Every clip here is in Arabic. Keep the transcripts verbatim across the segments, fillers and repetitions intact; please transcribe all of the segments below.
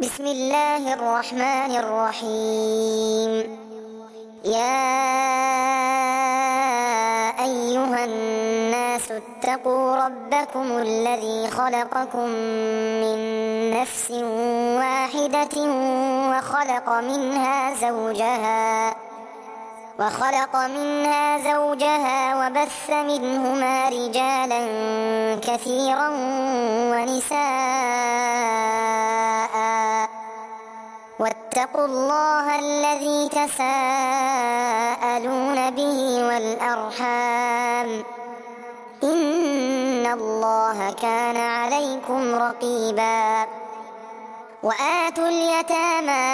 بسم الله الرحمن الرحيم. يا أيها الناس اتقوا ربكم الذي خلقكم من نفس واحدة وخلق منها زوجها وخلق منها زوجها وبث منهما رجالا كثيرا ونساء، واتقوا الله الذي تساءلون به والأرحام، إن الله كان عليكم رقيبا. وآتوا اليتامى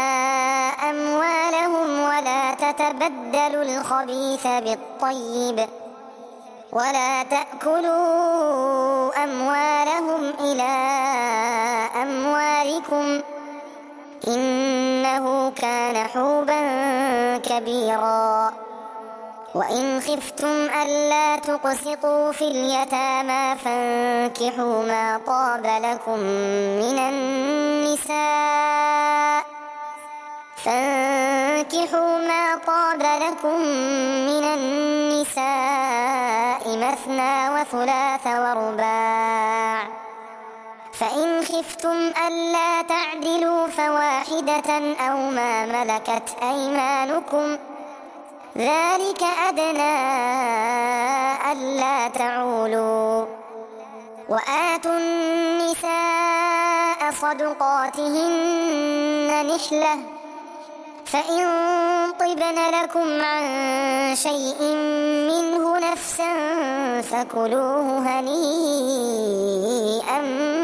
أموالهم ولا تتبدلوا الخبيث بالطيب ولا تأكلوا أموالهم إلى أموالكم، إنه كان حوبا كبيرا. وإن خفتم ألا تقسطوا في اليتامى فانكحوا ما طاب لكم من النساء فانكحوا ما طاب لكم من النساء مثنى وثلاث ورباع، فإن خفتم ألا تعدلوا فواحدة أو ما ملكت أيمانكم، ذلك أدنى ألا تعولوا. وآتوا النساء صدقاتهن نحلة، فإن طبن لكم عن شيء منه نفسا فكلوه هنيئا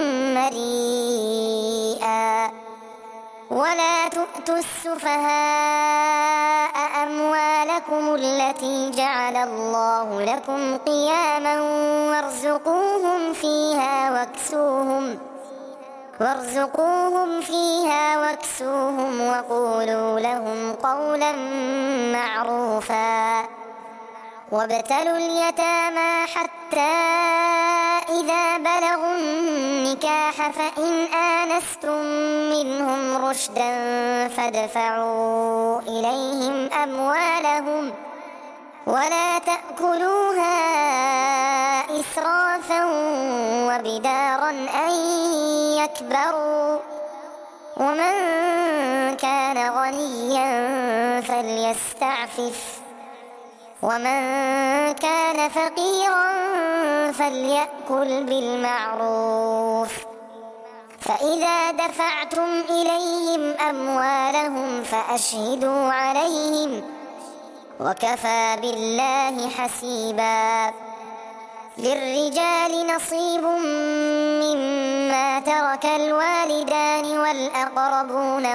مريئا. ولا تؤتوا السفهاء أموالكم التي جعل الله لكم قياما وارزقوهم فيها واكسوهم وارزقوهم فيها واكسوهم وقولوا لهم قولا معروفا. وابتلوا اليتامى حتى إذا بلغوا النكاح فإن آنستم منهم رشدا فادفعوا إليهم أموالهم ولا تأكلوها إسرافا وبدارا أن يكبروا، ومن كان غنيا فليستعفف ومن كان فقيرا فليأكل بالمعروف. فإذا دفعتم إليهم أموالهم فأشهدوا عليهم، وكفى بالله حسيبا. للرجال نصيب مما ترك الوالدان والأقربون،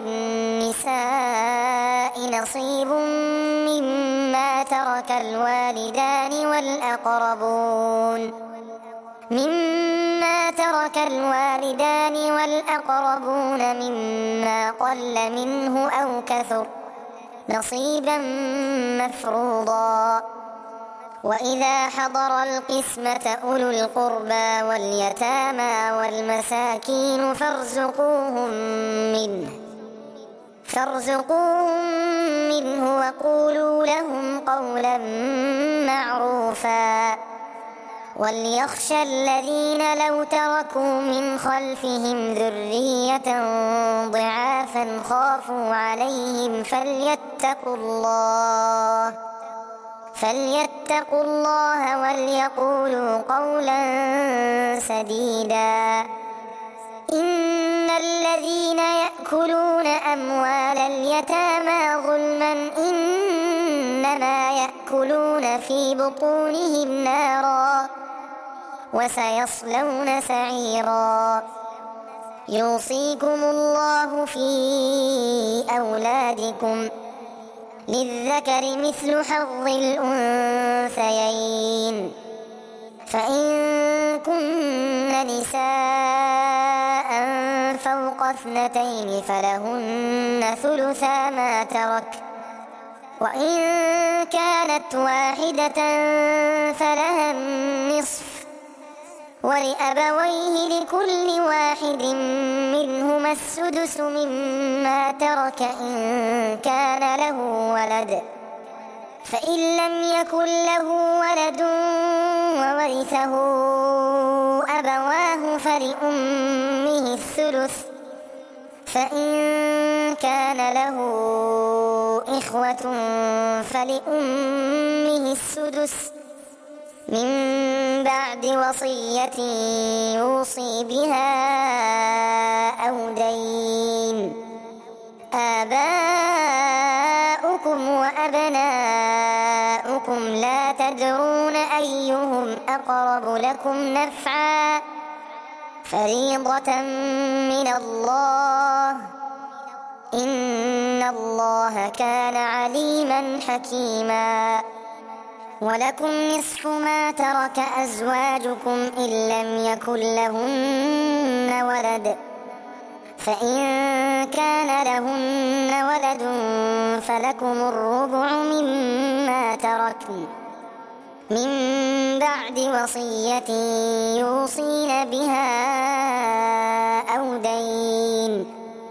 وللنساء نصيب مما ترك الوالدان والأقربون مما ترك الوالدان والأقربون مما قل منه أو كثر، نصيبا مفروضا. وإذا حضر القسمة أولو القربى واليتامى والمساكين فارزقوهم منه فارزقوهم منه وقولوا لهم قولا معروفا. وليخشى الذين لو تركوا من خلفهم ذرية ضعافا خافوا عليهم فليتقوا الله فليتقوا الله وليقولوا قولا سديدا. إن الذين يأكلون أموال اليتامى ظلما إنما يأكلون في بطونهم نارا وسيصلون سعيرا. يوصيكم الله في أولادكم، للذكر مثل حظ الأنثيين، فإن كن نساء فوق اثنتين فلهن ثلثا ما ترك، وإن كانت واحدة فلها النصف، ولأبويه لكل واحد منهما السدس مما ترك إن كان له ولد، فإن لم يكن له ولد وورثه أبواه فلأمه الثلث، فإن كان له إخوة فلأمه السدس من بعد وصية يوصي بها أو دين. آباؤكم وأبناؤكم لا تدرون أيهم أقرب لكم نفعا، فريضة من الله، إن الله كان عليما حكيما. ولكم نصف ما ترك أزواجكم إن لم يكن لهن ولد، فإن كان لهن ولد فلكم الربع مما تركن من بعد وصية يوصين بها أو دين،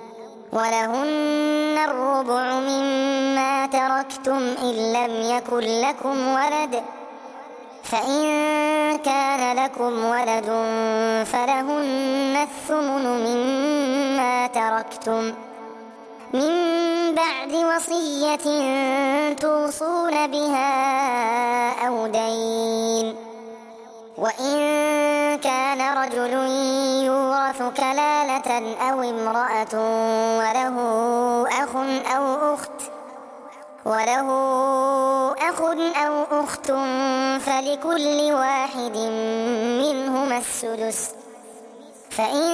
ولهن الربع مما تركتم إن لم يكن لكم ولد، فإن كان لكم ولد فلهن الثمن مما تركتم من بعد وصية توصون بها أو دين. وإن كان رجل يورث كلالة أو امرأة وله أخ أو أخت وله أخ أو أخت فلكل واحد منهما السدس، فإن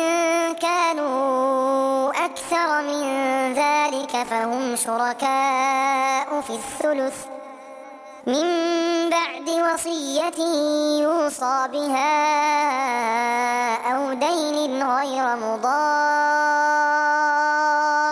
كانوا أكثر من ذلك فهم شركاء في الثلث من بعد وصية يوصى بها أو دين غير مضار،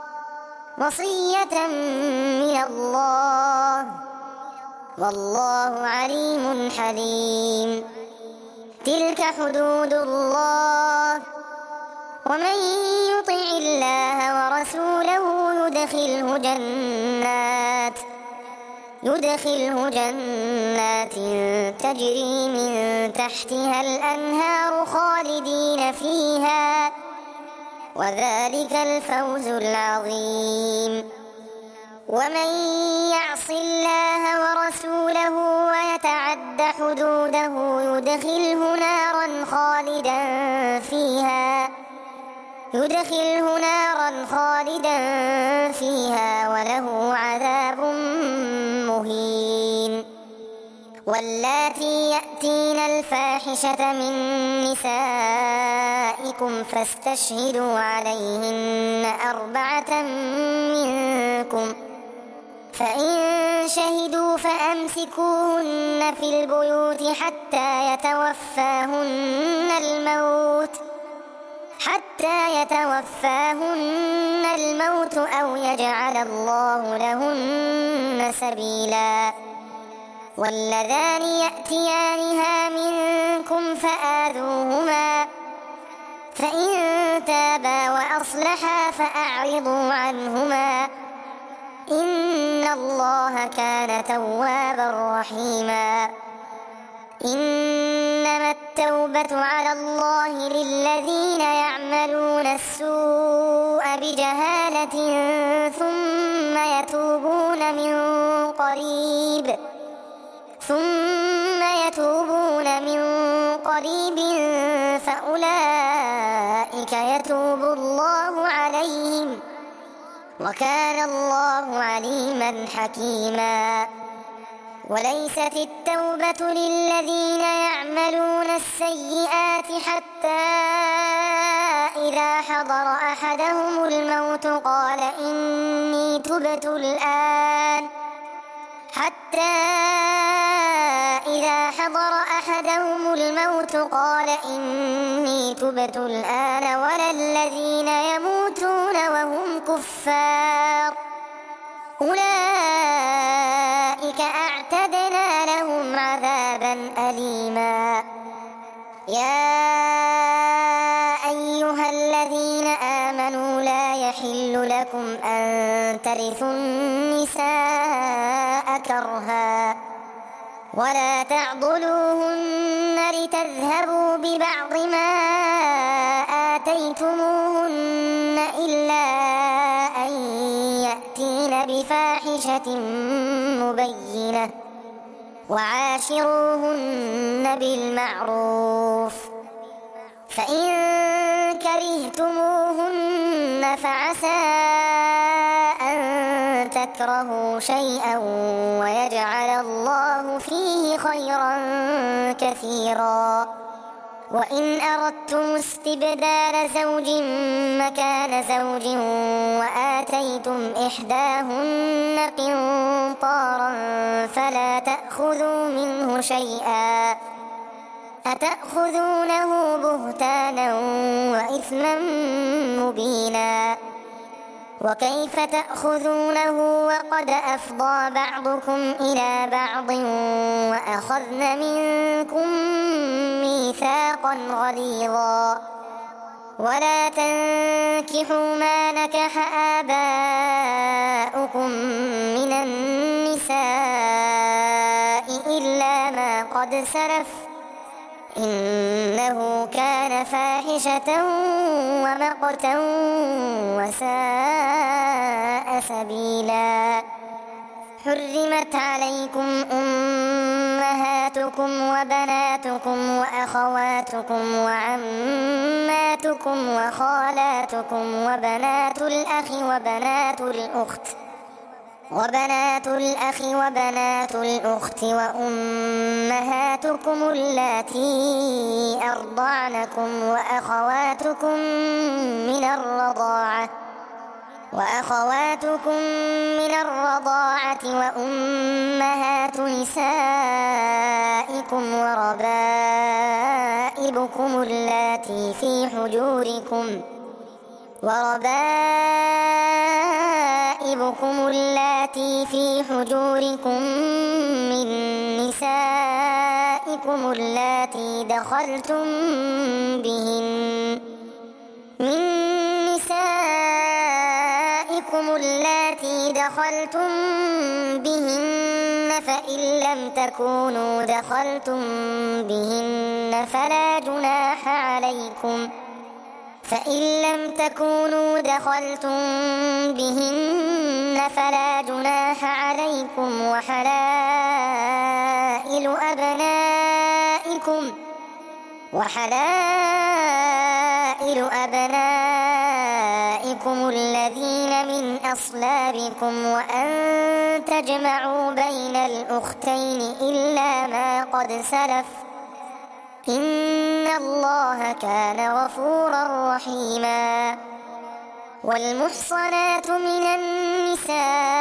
وصية من الله، والله عليم حليم. تلك حدود الله، ومن يطع الله ورسوله يدخله جنات يدخله جنات تجري من تحتها الأنهار خالدين فيها، وذلك الفوز العظيم. ومن يعص الله ورسوله ويتعد حدوده يدخله نارا خالدا فيها يدخله نارا خالدا فيها وله عذاب مهين. واللاتي يأتين الفاحشة من نسائكم فاستشهدوا عليهن أربعة منكم، فإن شهدوا فأمسكوهن في البيوت حتى يتوفاهن الموت حتى يتوفاهن الموت أو يجعل الله لهن سبيلا. واللذان يأتيانها منكم فآذوهما، فإن تابا وأصلحا فأعرضوا عنهما، إن الله كان توابا رحيما. إنما التوبة على الله للذين يعملون السوء بجهالة ثم يتوبون من قريب ثم يتوبون من قريب فأولئك يتوب الله عليهم، وكان الله عليما حكيما. وليست التوبة للذين يعملون السيئات حتى إذا حضر أحدهم الموت قال إني تبت الآن حتى إذا حضر أحدهم الموت قال إني تبت الآن ولا الذين يموتون وهم كفار أولئك أعتدنا لهم عذابا أليما. يا أيها الذين آمنوا يحل لكم أن ترثوا النساء كرها ولا تعضلوهن لتذهبوا ببعض ما آتيتموهن إلا أن يأتين بفاحشة مبينة وعاشروهن بالمعروف فإن كرهتموهن فعسى أن تكرهوا شيئا ويجعل الله فيه خيرا كثيرا وإن أردتم استبدال زوج مكان زوج وآتيتم إحداهن قنطارا فلا تأخذوا منه شيئا أتأخذونه بهتانا وإثما مبينا وكيف تأخذونه وقد أفضى بعضكم إلى بعض وأخذن منكم ميثاقا غليظا ولا تنكحوا ما نكح آباؤكم من النساء إلا ما قد سلف إنه كان فاحشة ومقتا وساء سبيلا حرمت عليكم أمهاتكم وبناتكم وأخواتكم وعماتكم وخالاتكم وبنات الأخ وبنات الأخت وبنات الأخ وبنات الأخت وأمهاتكم اللاتي أرضعنكم وأخواتكم من الرضاعة وأخواتكم من الرضاعة وأمهات نسائكم وربائبكم اللاتي في حجوركم وربائبكم اللاتي في حجوركم من نسائكم اللاتي دخلتم بهن من نسائكم اللاتي دخلتم بهن فإن لم تكونوا دخلتم بهن فلا جناح عليكم فإن لم تكونوا دخلتم بهن فلا جناح عليكم وحلائل أبنائكم وحلائل أبنائكم الذين من أصلابكم وأن تجمعوا بين الأختين إلا ما قد سلف إن الله كان غفورا رحيما والمحصنات من النساء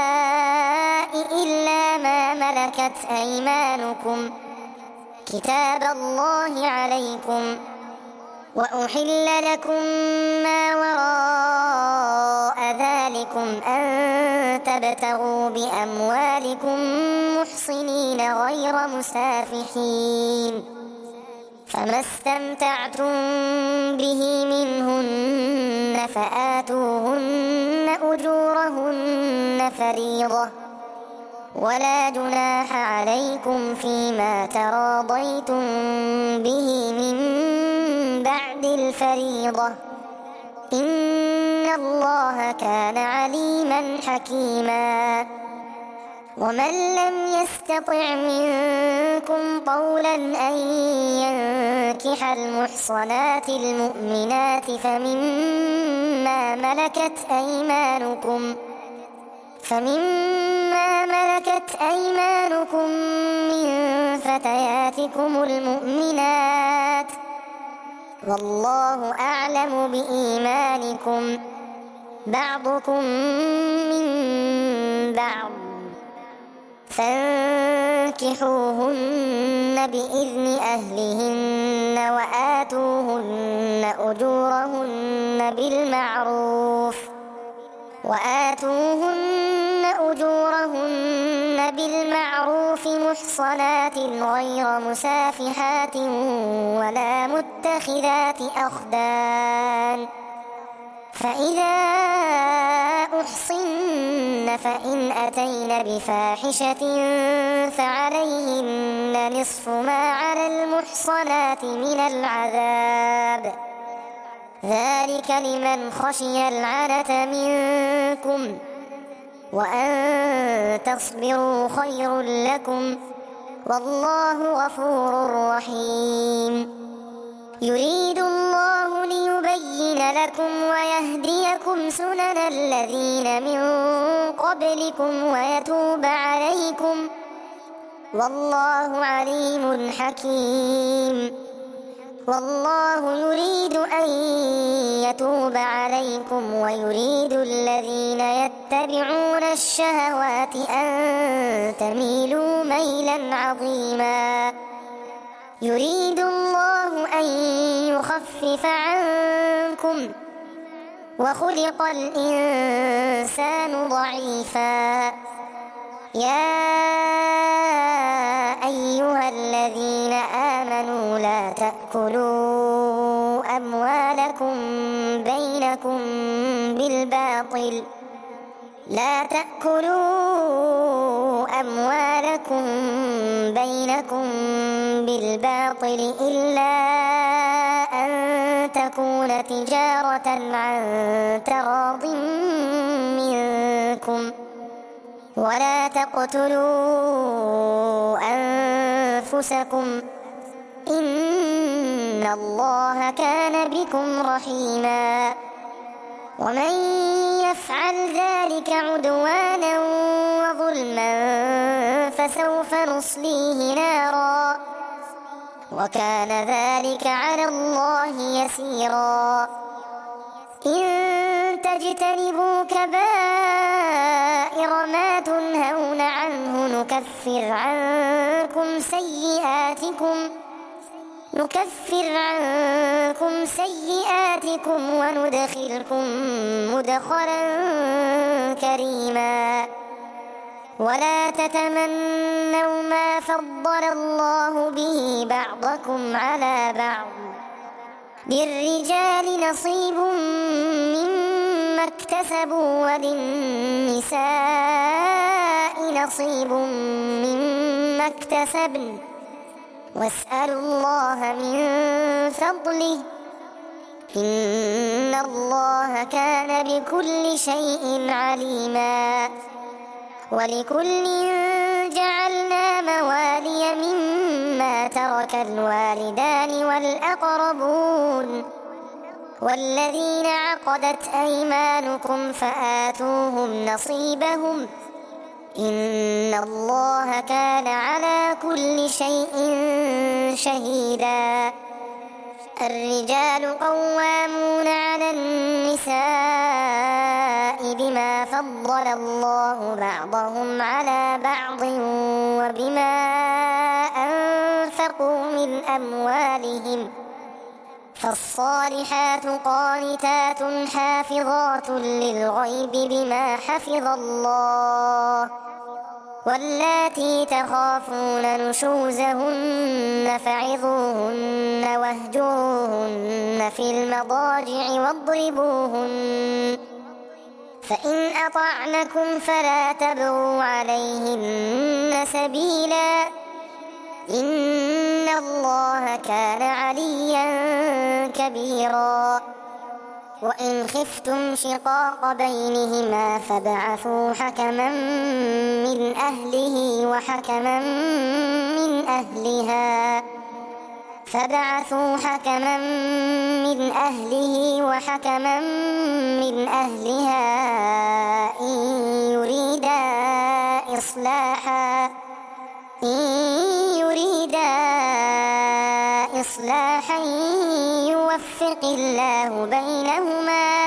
إلا ما ملكت أيمانكم كتاب الله عليكم وأحل لكم ما وراء ذلكم أن تبتغوا بأموالكم محصنين غير مسافحين فما استمتعتم به منهن فآتوهن أجورهن فريضة ولا جناح عليكم فيما تراضيتم به من بعد الفريضة إن الله كان عليما حكيما ومن لم يستطع منكم طولا أن ينكح المحصنات المؤمنات فمما ملكت أيمانكم فمما ملكت أيمانكم من فتياتكم المؤمنات والله أعلم بإيمانكم بعضكم من بعض فانكحوهن بإذن أهلهن وآتوهن أجورهن بالمعروف وآتوهن أجورهن بالمعروف محصنات غير مسافحات ولا متخذات أخدان فإذا فإن أتين بفاحشة فعليهن نصف ما على المحصنات من العذاب، ذلك لمن خشي العنة منكم، وأن تصبروا خير لكم، والله غفور رحيم. يريد الله ليبين لكم ويهديكم سنن الذين من قبلكم ويتوب عليكم، والله عليم حكيم. والله يريد أن يتوب عليكم ويريد الذين يتبعون الشهوات أن تميلوا ميلا عظيما. يريد الله أن يخفف عنكم وخلق الإنسان ضعيفا. يا أيها الذين آمنوا لا تأكلوا أموالكم بينكم بالباطل لا تأكلوا أموالكم بينكم بالباطل إلا أن تكون تجارة عن تراض منكم، ولا تقتلوا أنفسكم إن الله كان بكم رحيما. ومن يفعل ذلك عدوانا وظلما فسوف نصليه نارا، وكان ذلك على الله يسيرا. إن تجتنبوا كبائر ما تنهون عنه نكفر عنكم سيئاتكم نكفر عنكم سيئاتكم وندخلكم مدخلا كريما. ولا تتمنوا ما فضل الله به بعضكم على بعض، للرجال نصيب مما اكتسبوا وللنساء نصيب مما اكتسبن، واسألوا الله من فضله إن الله كان بكل شيء عليما. ولكل جعلنا موالي مما ترك الوالدان والأقربون والذين عقدت أيمانكم فآتوهم نصيبهم إن الله كان على كل شيء شهيدا. الرجال قوامون على النساء بما فضل الله بعضهم على بعض وبما أنفقوا من أموالهم، فالصالحات قانتات حافظات للغيب بما حفظ الله، واللاتي تخافون نشوزهن فعظوهن واهجروهن في المضاجع واضربوهن، فإن أطعنكم فلا تبغوا عليهن سبيلا إن الله كان عليا كبيرا. وإن خفتم شقاق بينهما فابعثوا حكما من أهله وحكما من أهلها فابعثوا حكما من أهله وحكما من أهلها إن يريدا إصلاحا إن يريدا إصلاحا يوفق الله بينهما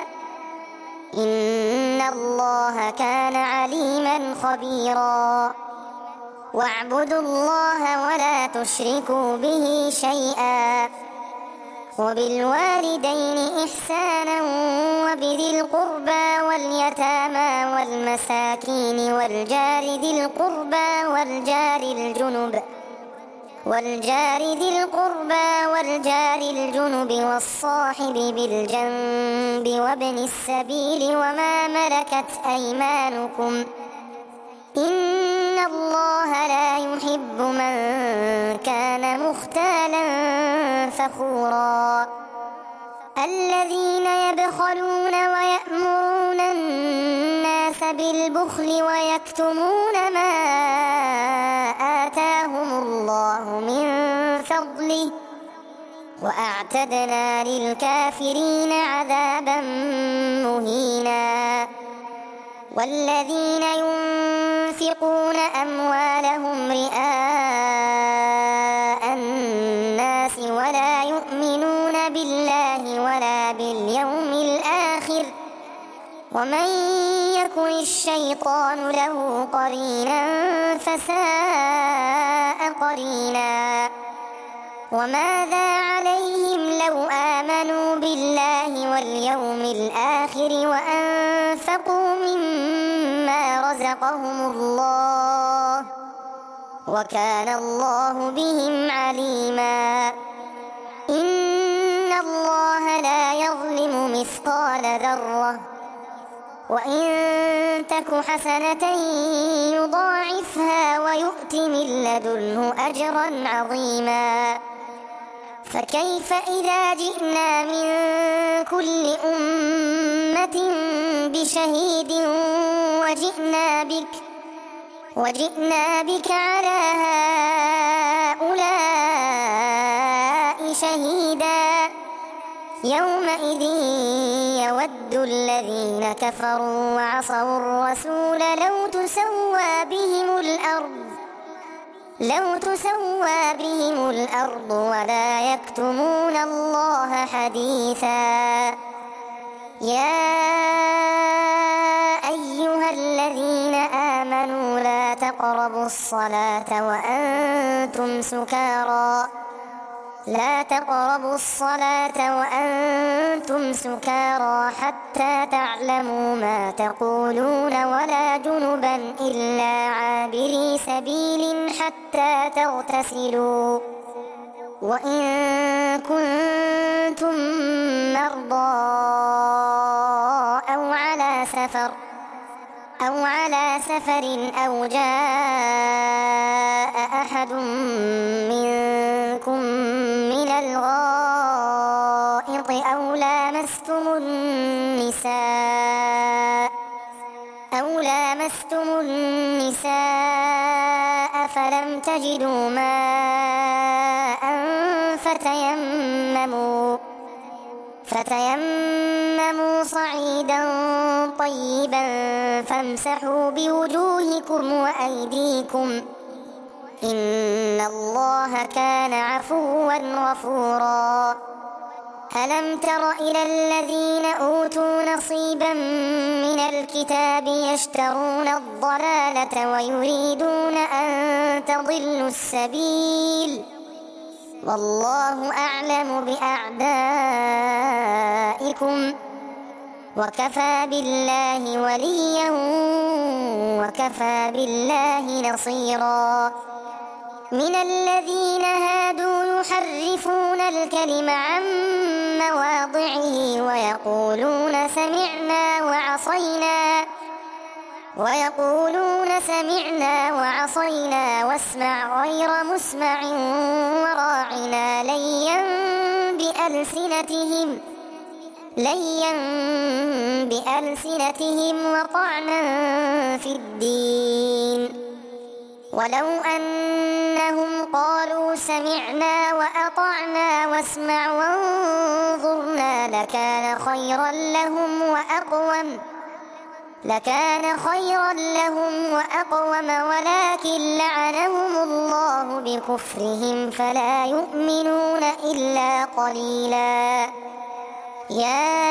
إن الله كان عليما خبيرا. واعبدوا الله ولا تشركوا به شيئا وبالوالدين إحسانا وبذي القربى واليتامى والمساكين والجار ذي القربى والجار الجنب والجار ذي القربى والجار الجنب والصاحب بالجنب وابن السبيل وما ملكت أيمانكم إن الله لا يحب من كان مختالا فخورا الذين يبخلون ويأمرون الناس بالبخل ويكتمون ما آتاهم الله من فضله وأعتدنا للكافرين عذابا مهينا والذين ينفقون أموالهم رئاء الناس ولا يؤمنون بالله ولا باليوم الآخر ومن يكن الشيطان له قرينا فساء قرينا وماذا عليهم لو آمنوا بالله واليوم الآخر وأنفقوا مما رزقهم الله وكان الله بهم عليما إن الله لا يظلم مثقال ذرة وإن تك حسنة يضاعفها ويؤت من لدنه أجرا عظيما فكيف إذا جئنا من كل أمة بشهيد وجئنا بك وجئنا بك على هؤلاء شهيدا يومئذ يود الذين كفروا وعصوا الرسول لو تسوى بهم الأرض لو تسوى بهم الأرض ولا يكتمون الله حديثا يا أيها الذين آمنوا لا تقربوا الصلاة وأنتم سكارى لا تقربوا الصلاة وأنتم سكارى حتى تعلموا ما تقولون ولا جنبا إلا عابري سبيل حتى تغتسلوا وإن كنتم مرضى أو على سفر أو على سفر أو جاء أحد منكم من الغائط أو لامستم النساء أو لامستم النساء فلم تجدوا ماء فتيمموا فتيمموا صعيدا طيبا فامسحوا بوجوهكم وأيديكم إن الله كان عفوا غفورا ألم تر إلى الذين أوتوا نصيبا من الكتاب يشترون الضلالة ويريدون أن تضلوا السبيل والله أعلم بأعدائكم وكفى بالله وليا وكفى بالله نصيرا من الذين هادوا يحرفون الكلم عن مواضعه ويقولون سمعنا وعصينا ويقولون سمعنا وعصينا واسمع غير مسمع وراعنا ليا بألسنتهم ليا بألسنتهم وطعنا في الدين ولو أنهم قالوا سمعنا وأطعنا واسمع وانظرنا لكان خيرا لهم وأقوم لكان خيرا لهم وأقوم ولكن لعنهم الله بكفرهم فلا يؤمنون إلا قليلا يا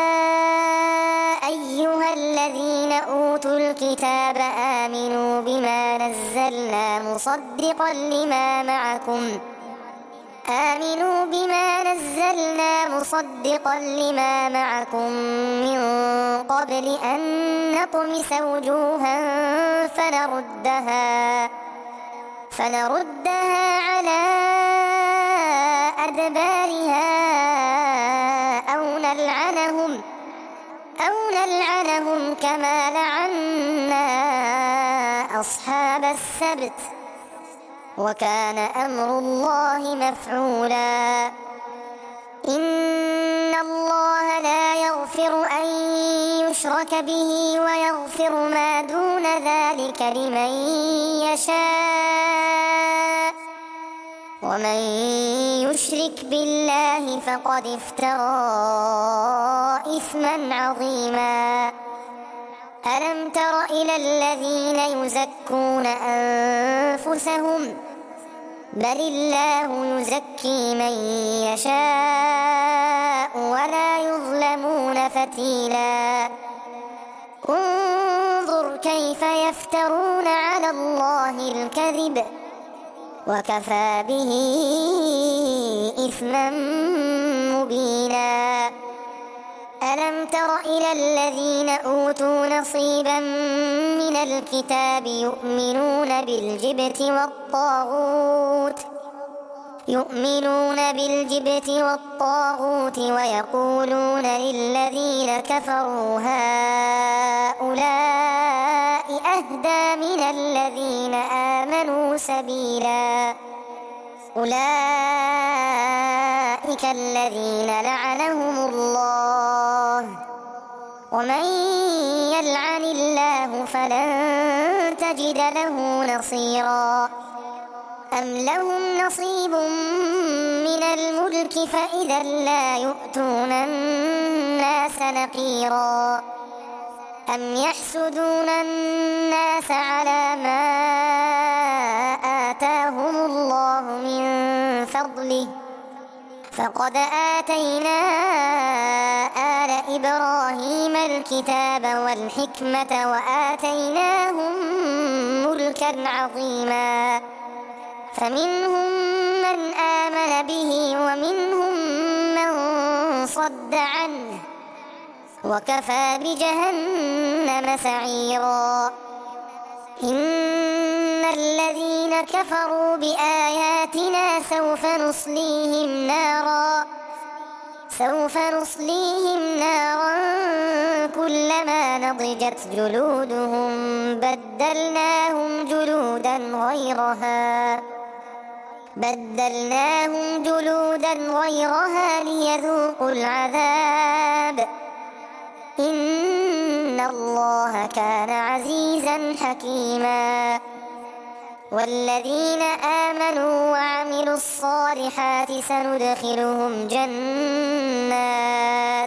أيها الذين أوتوا الكتاب آمنوا بما نزلنا مصدقا لما معكم آمنوا بما نزلنا مصدقا لما معكم من قبل أن نطمس وجوها فنردها فنردها على أدبارها أو نلعنهم أو نلعنهم كما لعنا أصحاب السبت وكان أمر الله مفعولا إن الله لا يغفر أن يشرك به ويغفر ما دون ذلك لمن يشاء ومن يشرك بالله فقد افترى إثما عظيما ألم تر إلى الذين يزكون أنفسهم بل الله يزكي من يشاء ولا يظلمون فتيلا انظر كيف يفترون على الله الكذب وكفى به إثما مبينا ألم تر إلى الذين أوتوا نصيبا من الكتاب يؤمنون بالجبت والطاغوت يؤمنون بالجبت والطاغوت ويقولون للذين كفروا هؤلاء أهدى من الذين آمنوا سبيلا أولئك الذين لعنهم الله ومن يلعن الله فلن تجد له نصيرا أم لهم نصيب من الملك فإذا لا يؤتون الناس نقيرا أم يحسدون الناس على ما آتاهم الله من فضله فقد آتينا آل إبراهيم الكتاب والحكمة وآتيناهم ملكا عظيما فمنهم من آمن به ومنهم من صد عنه وكفى بجهنم سعيرا إن الذين كفروا بآياتنا سوف نصليهم نارا سوف نصليهم نارا كلما نضجت جلودهم بدلناهم جلودا غيرها بدلناهم جلودا غيرها ليذوقوا العذاب إن الله كان عزيزا حكيما والذين آمنوا وعملوا الصالحات سندخلهم جنات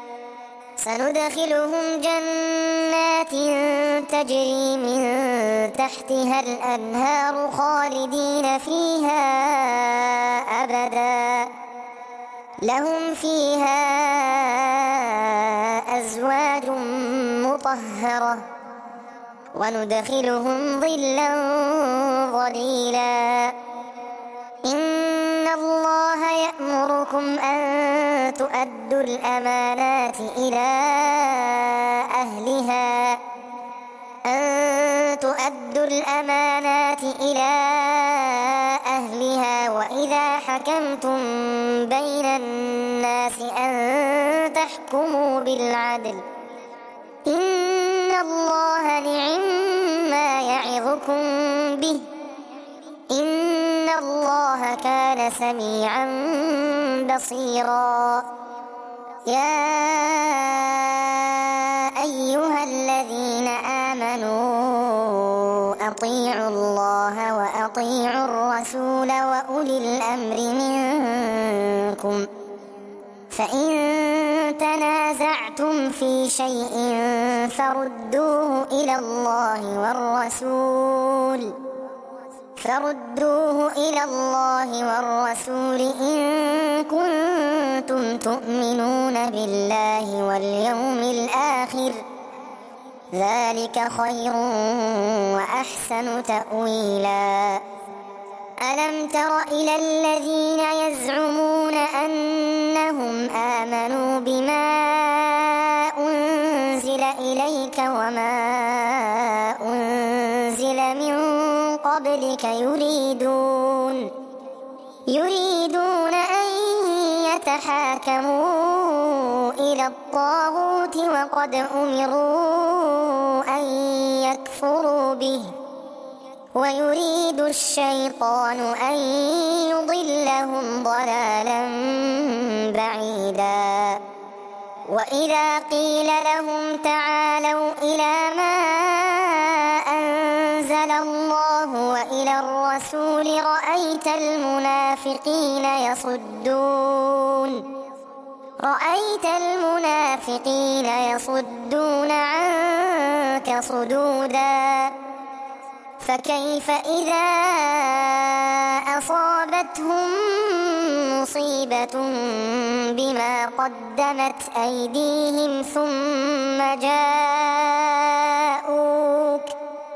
سندخلهم جنات تجري من تحتها الأنهار خالدين فيها أبدا لهم فيها أزواج مطهرة وندخلهم ظلا ظليلا إن الله يأمركم أن تؤدوا الأمانات إلى أهلها أن تؤدوا الأمانات إلى أهلها وإذا حكمتم بين الناس أن تحكموا بالعدل إن الله نعما يعظكم به إن الله كان سميعا بصيرا يا أيها الذين آمنوا أطيعوا الله وأطيعوا الرسول وأولي الأمر منكم فإن تنازعتم في شيء فردوه إلى الله والرسول فردوه إلى الله والرسول إن كنتم تؤمنون بالله واليوم الآخر ذلك خير وأحسن تأويلا ألم تر إلى الذين يزعمون أنهم آمنوا بما أنزل إليك وما أنزل من قبلك يريدون يريدون أن يتحاكموا إلى الطاغوت وقد أمروا أن يكفروا به ويريد الشيطان أن يضلهم ضلالا بعيدا. وإذا قيل لهم تعالوا إلى ما أنزل الله وإلى الرسول رأيت المنافقين يصدون رأيت المنافقين يصدون عنك صدودا. فكيف إذا أصابتهم مصيبة بما قدمت أيديهم ثم جاءوك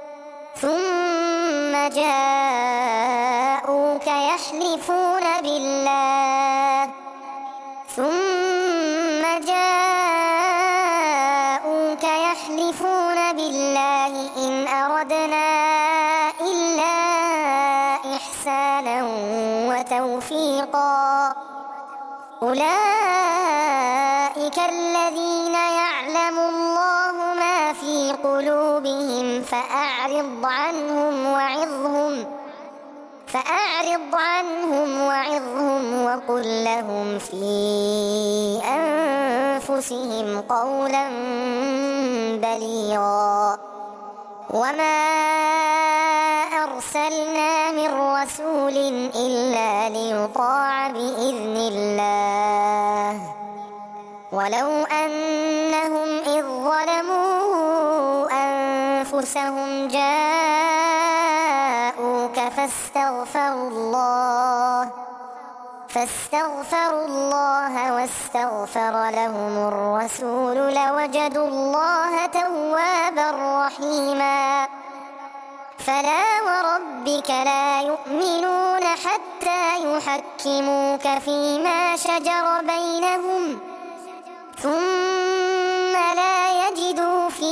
ثم جاءوك يحلفون بالله ثم جاءوك يحلفون بالله إن أردنا إلا إحسانا وتوفيقا. أولئك الذين يعلم الله ما في قلوبهم فأعرض عنهم وعظهم فأعرض عنهم وعظهم وقل لهم في أنفسهم قولا بليغا. وما أرسلنا من رسول إلا ليطاع بإذن الله ولو أنهم إذ ظلموا أنفسهم جاءوك فاستغفروا الله فاستغفروا الله واستغفر لهم الرسول لوجدوا الله توابا رحيما. فلا وربك لا يؤمنون حتى يحكموك فيما شجر بينهم ثم لا يجدوا في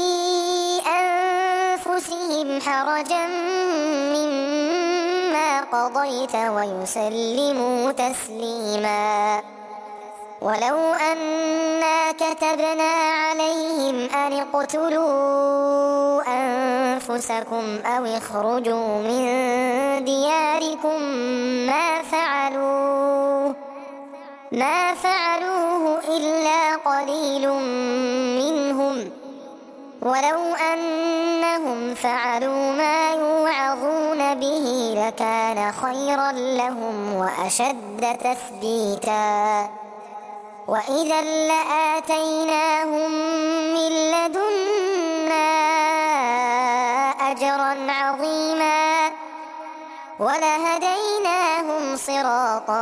أنفسهم حرجا مما قضيت ويسلموا تسليما. ولو أنا كتبنا عليهم أن اقتلوا أنفسكم أو اخرجوا من دياركم ما فعلوه ما فعلوه إلا قليل منهم ولو أنهم فعلوا ما يوعظون به لكان خيرا لهم وأشد تثبيتا. وإذا لآتيناهم من لدنا أجرا عظيما ولهديناهم صراطا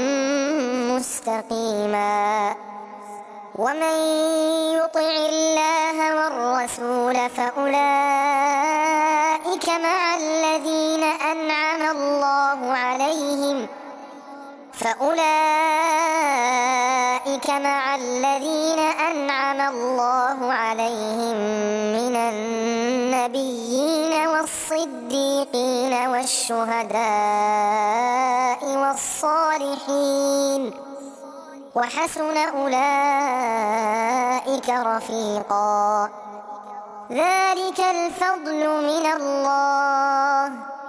مستقيما. ومن يطع الله والرسول فأولئك مع الذين أنعم الله عليهم فأولئك مع الذين أنعم الله عليهم من النبيين والصديقين والشهداء والصالحين وحسن أولئك رفيقا. ذلك الفضل من الله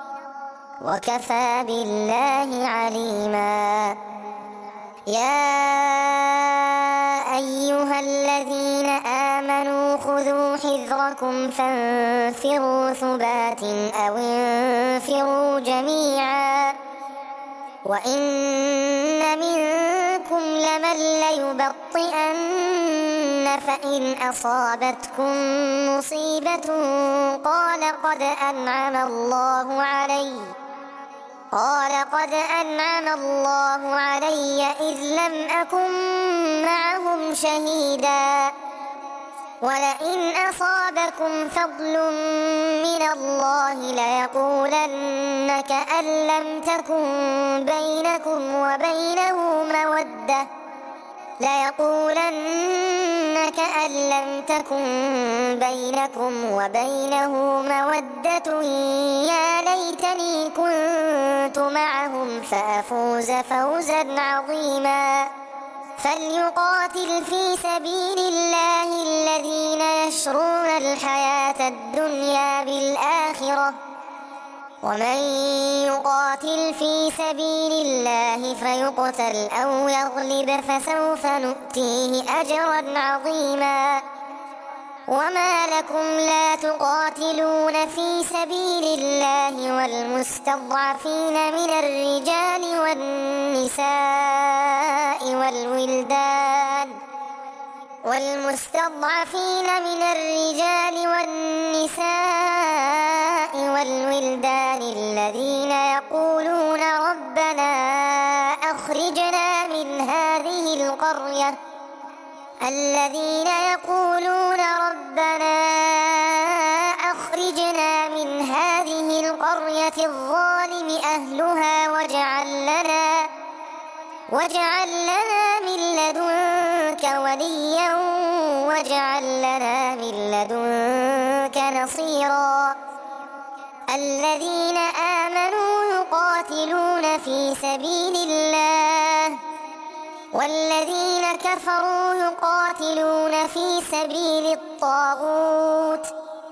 وكفى بالله عليما. يا أيها الذين آمنوا خذوا حذركم فانفروا ثبات أو انفروا جميعا وإن منكم لمن ليبطئن فإن أصابتكم مصيبة قال قد أنعم الله علي قال قد أنعم الله علي إذ لم أكن معهم شهيدا ولئن أصابكم فضل من الله ليقولن كأن لم تكن بينكم وبينه مودة ليقولن كأن لم تكن بينكم وبينه مودة يا ليتني كنت معهم فأفوز فوزا عظيما. فليقاتل في سبيل الله الذين يشرون الحياة الدنيا بالآخرة ومن يقاتل في سبيل الله فيقتل أو يغلب فسوف نؤتيه أجرا عظيما. وما لكم لا تقاتلون في سبيل الله والمستضعفين من الرجال والنساء والولدان والمستضعفين من الرجال والنساء والولدان الذين يقولون ربنا أخرجنا من هذه القرية الذين يقولون ربنا أخرجنا من هذه القرية الظالم أهلها واجعل لنا واجعل لنا من لدنك وليا واجعل لنا من لدنك نصيرا. الذين آمنوا يقاتلون في سبيل الله والذين كفروا يقاتلون في سبيل الطاغوت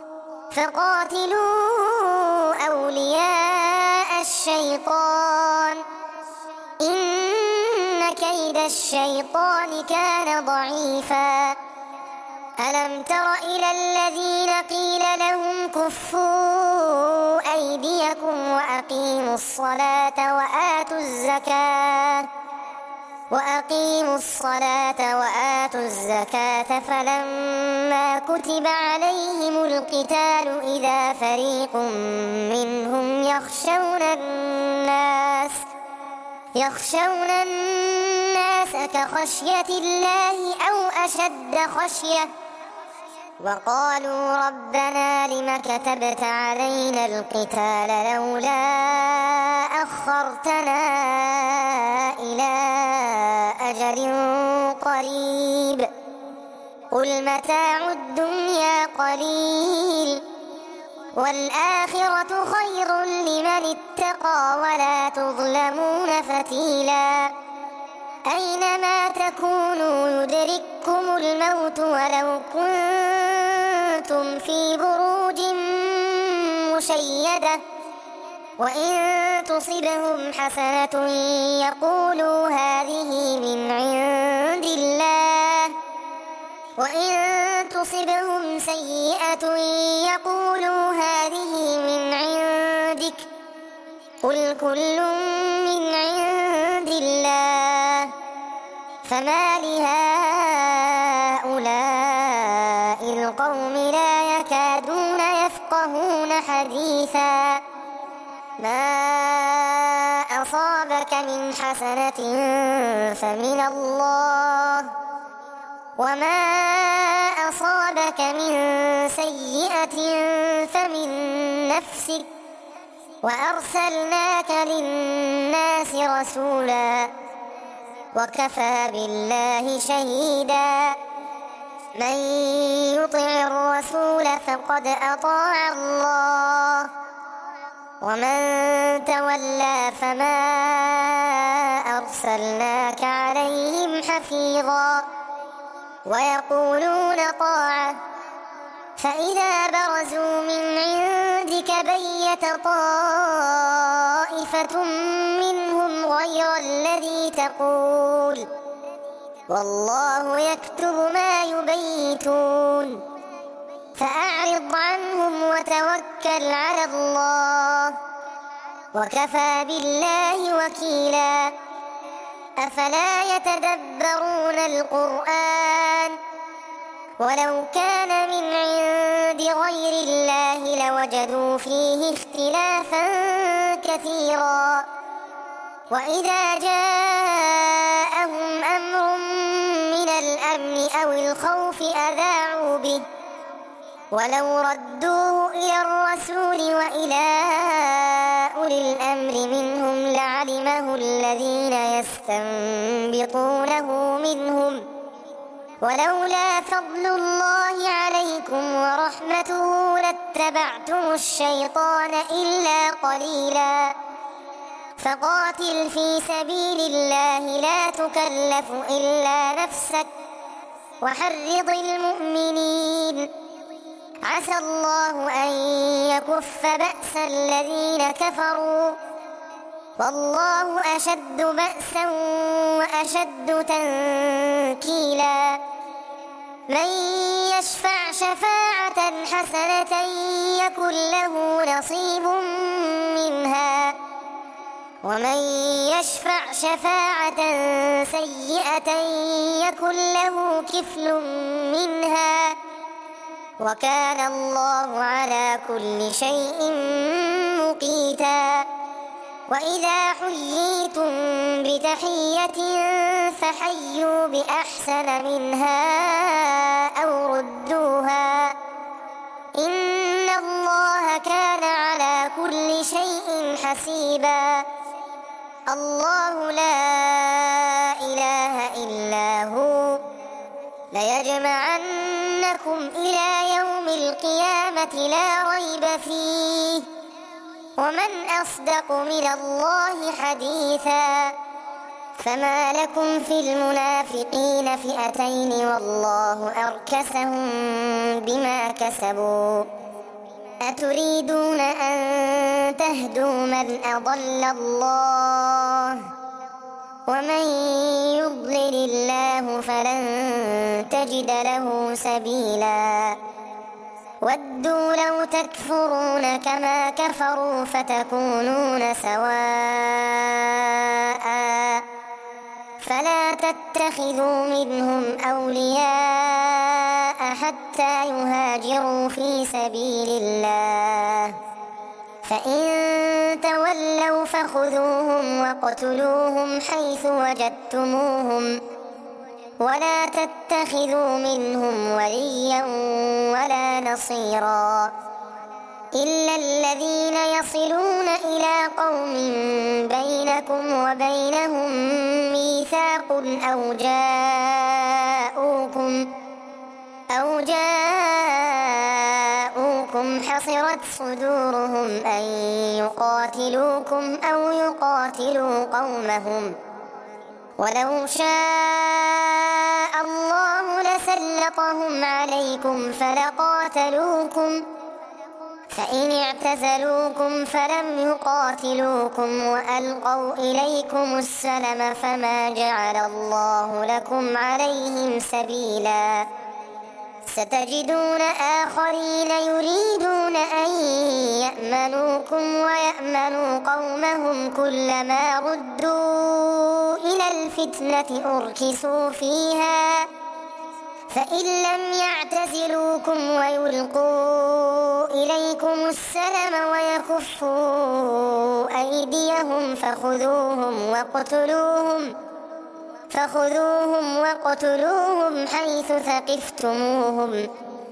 فقاتلوا أولياء الشيطان إن كيد الشيطان كان ضعيفا. ألم تر إلى الذين قيل لهم كفوا أيديكم وأقيموا الصلاة وآتوا الزكاة وأقيموا الصلاة وآتوا الزكاة فلما كتب عليهم القتال إذا فريق منهم يخشون الناس يخشون الناس كخشية الله أو أشد خشية وقالوا ربنا لم كتبت علينا القتال لولا أخرتنا إلى أجل قريب قل متاع الدنيا قليل والآخرة خير لمن اتقى ولا تظلمون فتيلا. أينما تكونوا يدرككم الموت ولو كنتم في بروج مشيدة وإن تصبهم حسنة يقولوا هذه من عند الله وإن تصبهم سيئة يقولوا هذه من عندك قل كل من عند الله فما لهؤلاء القوم لا يكادون يفقهون حديثا. ما أصابك من حسنة فمن الله وما أصابك من سيئة فمن نفسك وأرسلناك للناس رسولا وكفى بالله شهيدا. من يطع الرسول فقد أطاع الله ومن تولى فما أرسلناك عليهم حفيظا. ويقولون طاعة فإذا برزوا من عندك بيت طائفة منهم غير الذي تقول والله يكتب ما يبيتون فأعرض عنهم وتوكل على الله وكفى بالله وكيلا. أفلا يتدبرون القرآن ولو كان من عند غير الله لوجدوا فيه اختلافا كثيرا. وإذا جاءهم أمر من الأمن أو الخوف أذاعوا به ولو ردوه إلى الرسول وإلى أولي الأمر منهم لعلمه الذين يستنبطونه منهم ولولا فضل الله عليكم ورحمته لاتبعتم الشيطان إلا قليلا. فقاتل في سبيل الله لا تكلف إلا نفسك وحرض المؤمنين. عسى الله أن يكف بأس الذين كفروا والله أشد بأسا وأشد تنكيلا من يشفع شفاعة حسنة يكن له نصيب منها ومن يشفع شفاعة سيئة يكن له كفل منها وكان الله على كل شيء مقيتا وإذا حييتم بتحية فحيوا بأحسن منها أو ردوها إن الله كان على كل شيء حسيبا الله لا إله إلا هو ليجمعنكم إلى يوم القيامة لا ريب فيه ومن أصدق من الله حديثا فما لكم في المنافقين فئتين والله أركسهم بما كسبوا أتريدون أن تهدوا من أضل الله ومن يضلل الله فلن تجد له سبيلا ودوا لو تكفرون كما كفروا فتكونون سواء فلا تتخذوا منهم أولياء حتى يهاجروا في سبيل الله فإن تولوا فخذوهم واقتلوهم حيث وجدتموهم ولا تتخذوا منهم وليا ولا نصيرا إلا الذين يصلون إلى قوم بينكم وبينهم ميثاق أو جاءوكم أو جاءوكم حصرت صدورهم أن يقاتلوكم أو يقاتلوا قومهم ولو شاء الله لسلطهم عليكم فلقاتلوكم فإن اعتزلوكم فلم يقاتلوكم وألقوا إليكم السلم فما جعل الله لكم عليهم سبيلا ستجدون آخرين يريدون أن يأمنوكم ويأمنوا قومهم كلما ردوا إلى الفتنة أركسوا فيها فإن لم يعتزلوكم ويلقوا إليكم السلم ويكفوا أيديهم فخذوهم واقتلوهم فخذوهم واقتلوهم حيث ثقفتموهم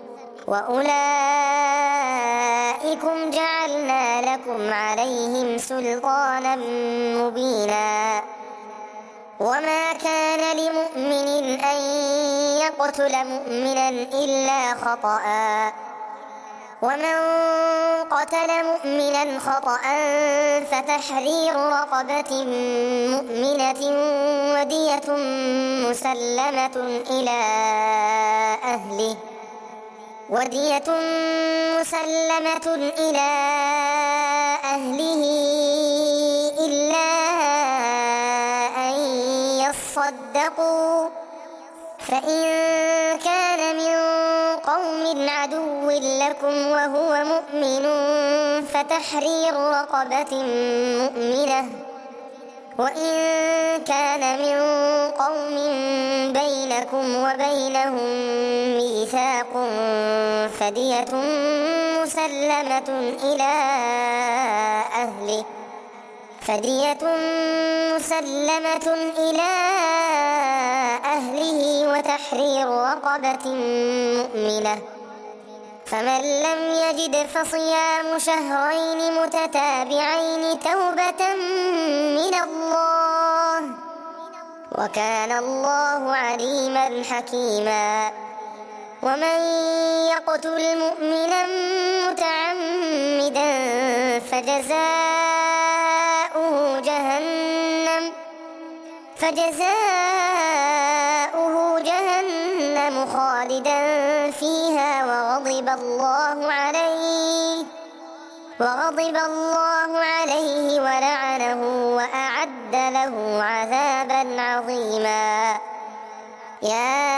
وأولئكم جعلنا لكم عليهم سلطانا مبينا وما كان لمؤمن أن يقتل مؤمنا إلا خطأ ومن قتل مؤمنا خطأ فتحرير رقبة مؤمنة ودية مسلمة إلى أهله ودية مسلمة إلى أهله إلا أن يصدقوا فإن كان من قوم عدو لكم وهو مؤمن فتحرير رقبة مؤمنة وإن كان من قوم بينكم وبينهم ميثاق فدية مسلمة إلى أهله فدية مسلمة إلى أهله وتحرير رقبة مؤمنة فمن لم يجد فصيام شهرين متتابعين توبة من الله وكان الله عليما حكيما ومن يقتل مؤمنا متعمدا فجزاؤه جهنم فجزاؤه جهنم خالدا فيها وغضب الله عليه وغضب الله عليه ولعنه وأعد له عذابا عظيما. يا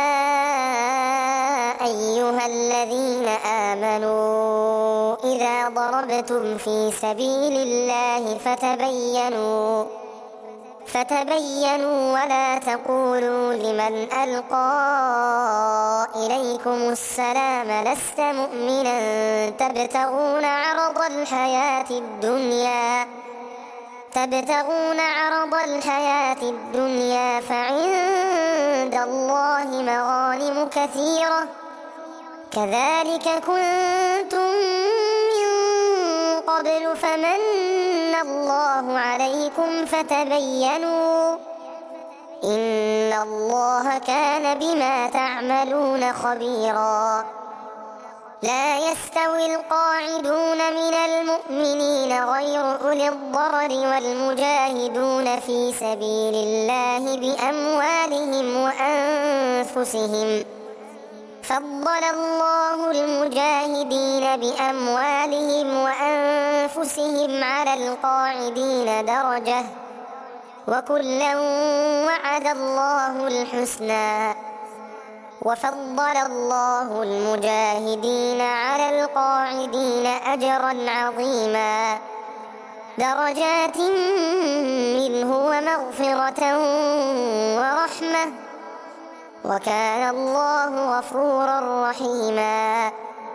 أيها الذين آمنوا إذا ضربتم في سبيل الله فتبينوا فتبينوا ولا تقولوا لمن ألقى إليكم السلام لست مؤمنا تبتغون عرض الحياة الدنيا تبتغون عرض الحياة الدنيا فعند الله مغانم كثيرة كذلك كنتم من قبل فمن الله عليكم فتبينوا إن الله كان بما تعملون خبيرا. لا يستوي القاعدون من المؤمنين غير أولي الضرر والمجاهدون في سبيل الله بأموالهم وأنفسهم فضل الله المجاهدين بأموالهم وأنفسهم على القاعدين درجة وكلا وعد الله الحسنى وفضل الله المجاهدين على القاعدين أجرا عظيما درجات منه ومغفرة ورحمة وكان الله غفورا رحيما.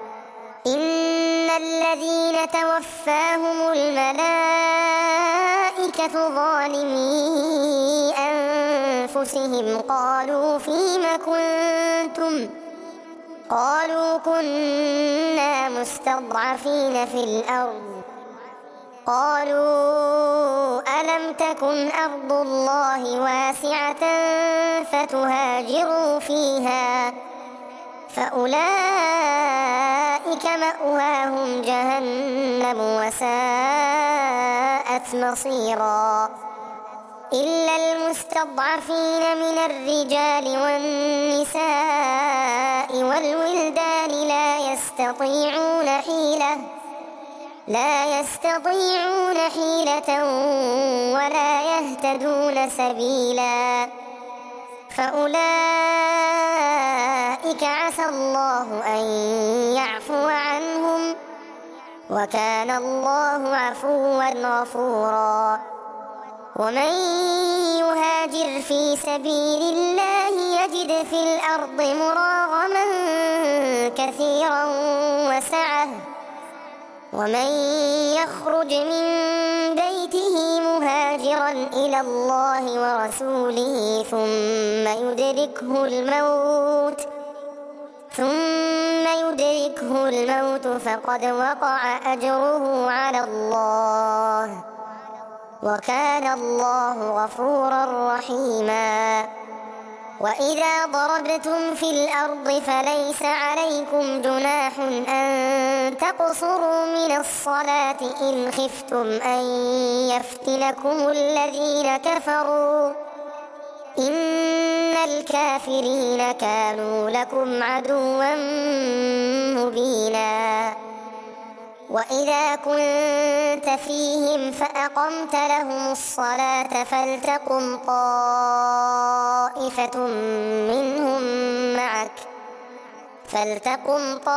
إن الذين توفاهم الملائكة ظالمي أنفسهم قالوا فيم كنتم قالوا كنا مستضعفين في الأرض قالوا ألم تكن أرض الله واسعة فتهاجروا فيها فأولئك مأواهم جهنم وساءت مصيرا. إلا المستضعفين من الرجال والنساء والولدان لا يستطيعون حيلة لا يستطيعون حيلة ولا يهتدون سبيلا فأولئك عسى الله أن يعفو عنهم وكان الله عفوا غفورا. ومن يهاجر في سبيل الله يجد في الأرض مراغما كثيرا وسعة ومن يخرج من بيته مهاجرا إلى الله ورسوله ثم يدركه الموت ثم يدركه الموت فقد وقع أجره على الله وكان الله غفورا رحيما. وإذا ضربتم في الأرض فليس عليكم جناح أن تقصروا من الصلاة إن خفتم أن يفتنكم الذين كفروا إن الكافرين كانوا لكم عدوا مبينا. وإذا كنت فيهم فأقمت لهم الصلاة فلتقم طائفة منهم معك فلتقم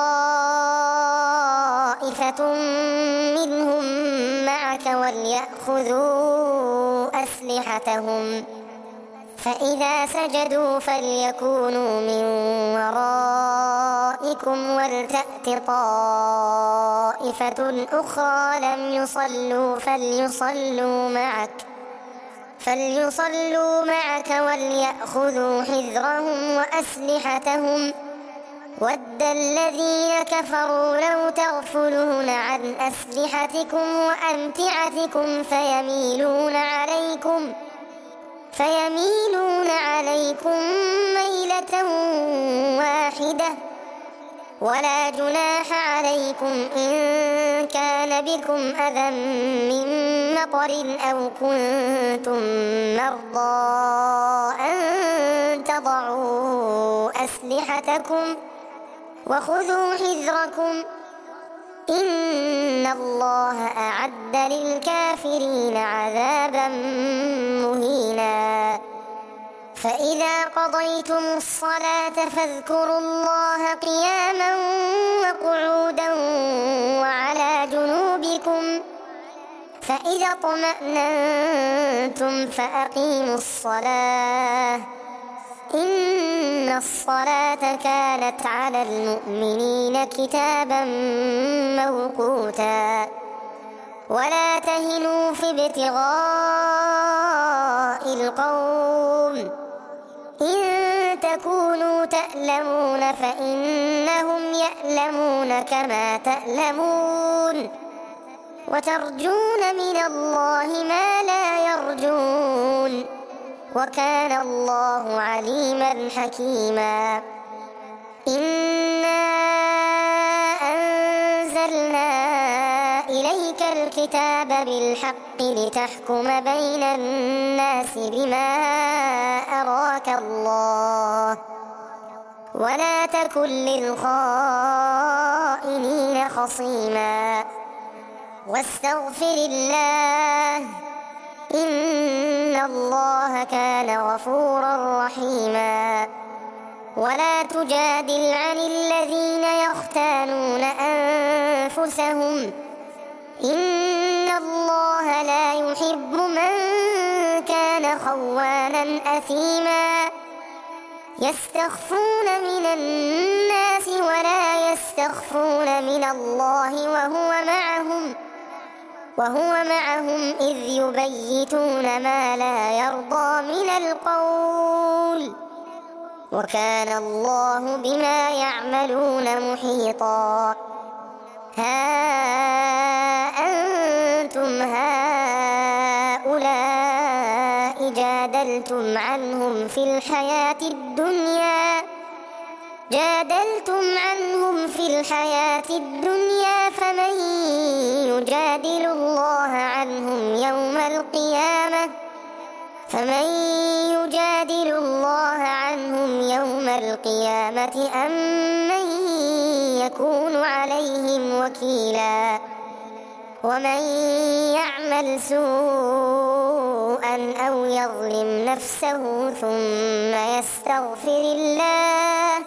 طائفة منهم معك وليأخذوا أسلحتهم فإذا سجدوا فليكونوا من ورائكم ولتأت طائفة أخرى لم يصلوا فليصلوا معك فليصلوا معك وليأخذوا حذرهم وأسلحتهم ود الذين كفروا لو تغفلون عن أسلحتكم وأمتعتكم فيميلون عليكم فيميلون عليكم ميلة واحدة ولا جناح عليكم إن كان بكم أذى من مطر أو كنتم مرضى أن تضعوا أسلحتكم وخذوا حذركم إن الله أعد للكافرين عذابا مهينا فإذا قضيتم الصلاة فاذكروا الله قياما وقعودا وعلى جنوبكم فإذا اطمأننتم فأقيموا الصلاة إن الصلاة كانت على المؤمنين كتابا موقوتا ولا تهنوا في ابتغاء القوم إن تكونوا تألمون فإنهم يألمون كما تألمون وترجون من الله ما لا يرجون وكان الله عليما حكيما إنا أنزلنا إليك الكتاب بالحق لتحكم بين الناس بما أراك الله ولا تكن للخائنين خصيما واستغفر الله إن الله كان غفورا رحيما ولا تجادل عن الذين يختانون أنفسهم إن الله لا يحب من كان خوانا أثيما يستخفون من الناس ولا يستخفون من الله وهو معهم وهو معهم إذ يبيتون ما لا يرضى من القول وكان الله بما يعملون محيطا ها أنتم هؤلاء جادلتم عنهم في الحياة الدنيا جادلتم عنهم في الحياة الدنيا فمن يجادل الله عنهم يوم القيامة فمن يجادل الله عنهم يوم القيامة أم من يكون عليهم وكيلا ومن يعمل سوءا أو يظلم نفسه ثم يستغفر الله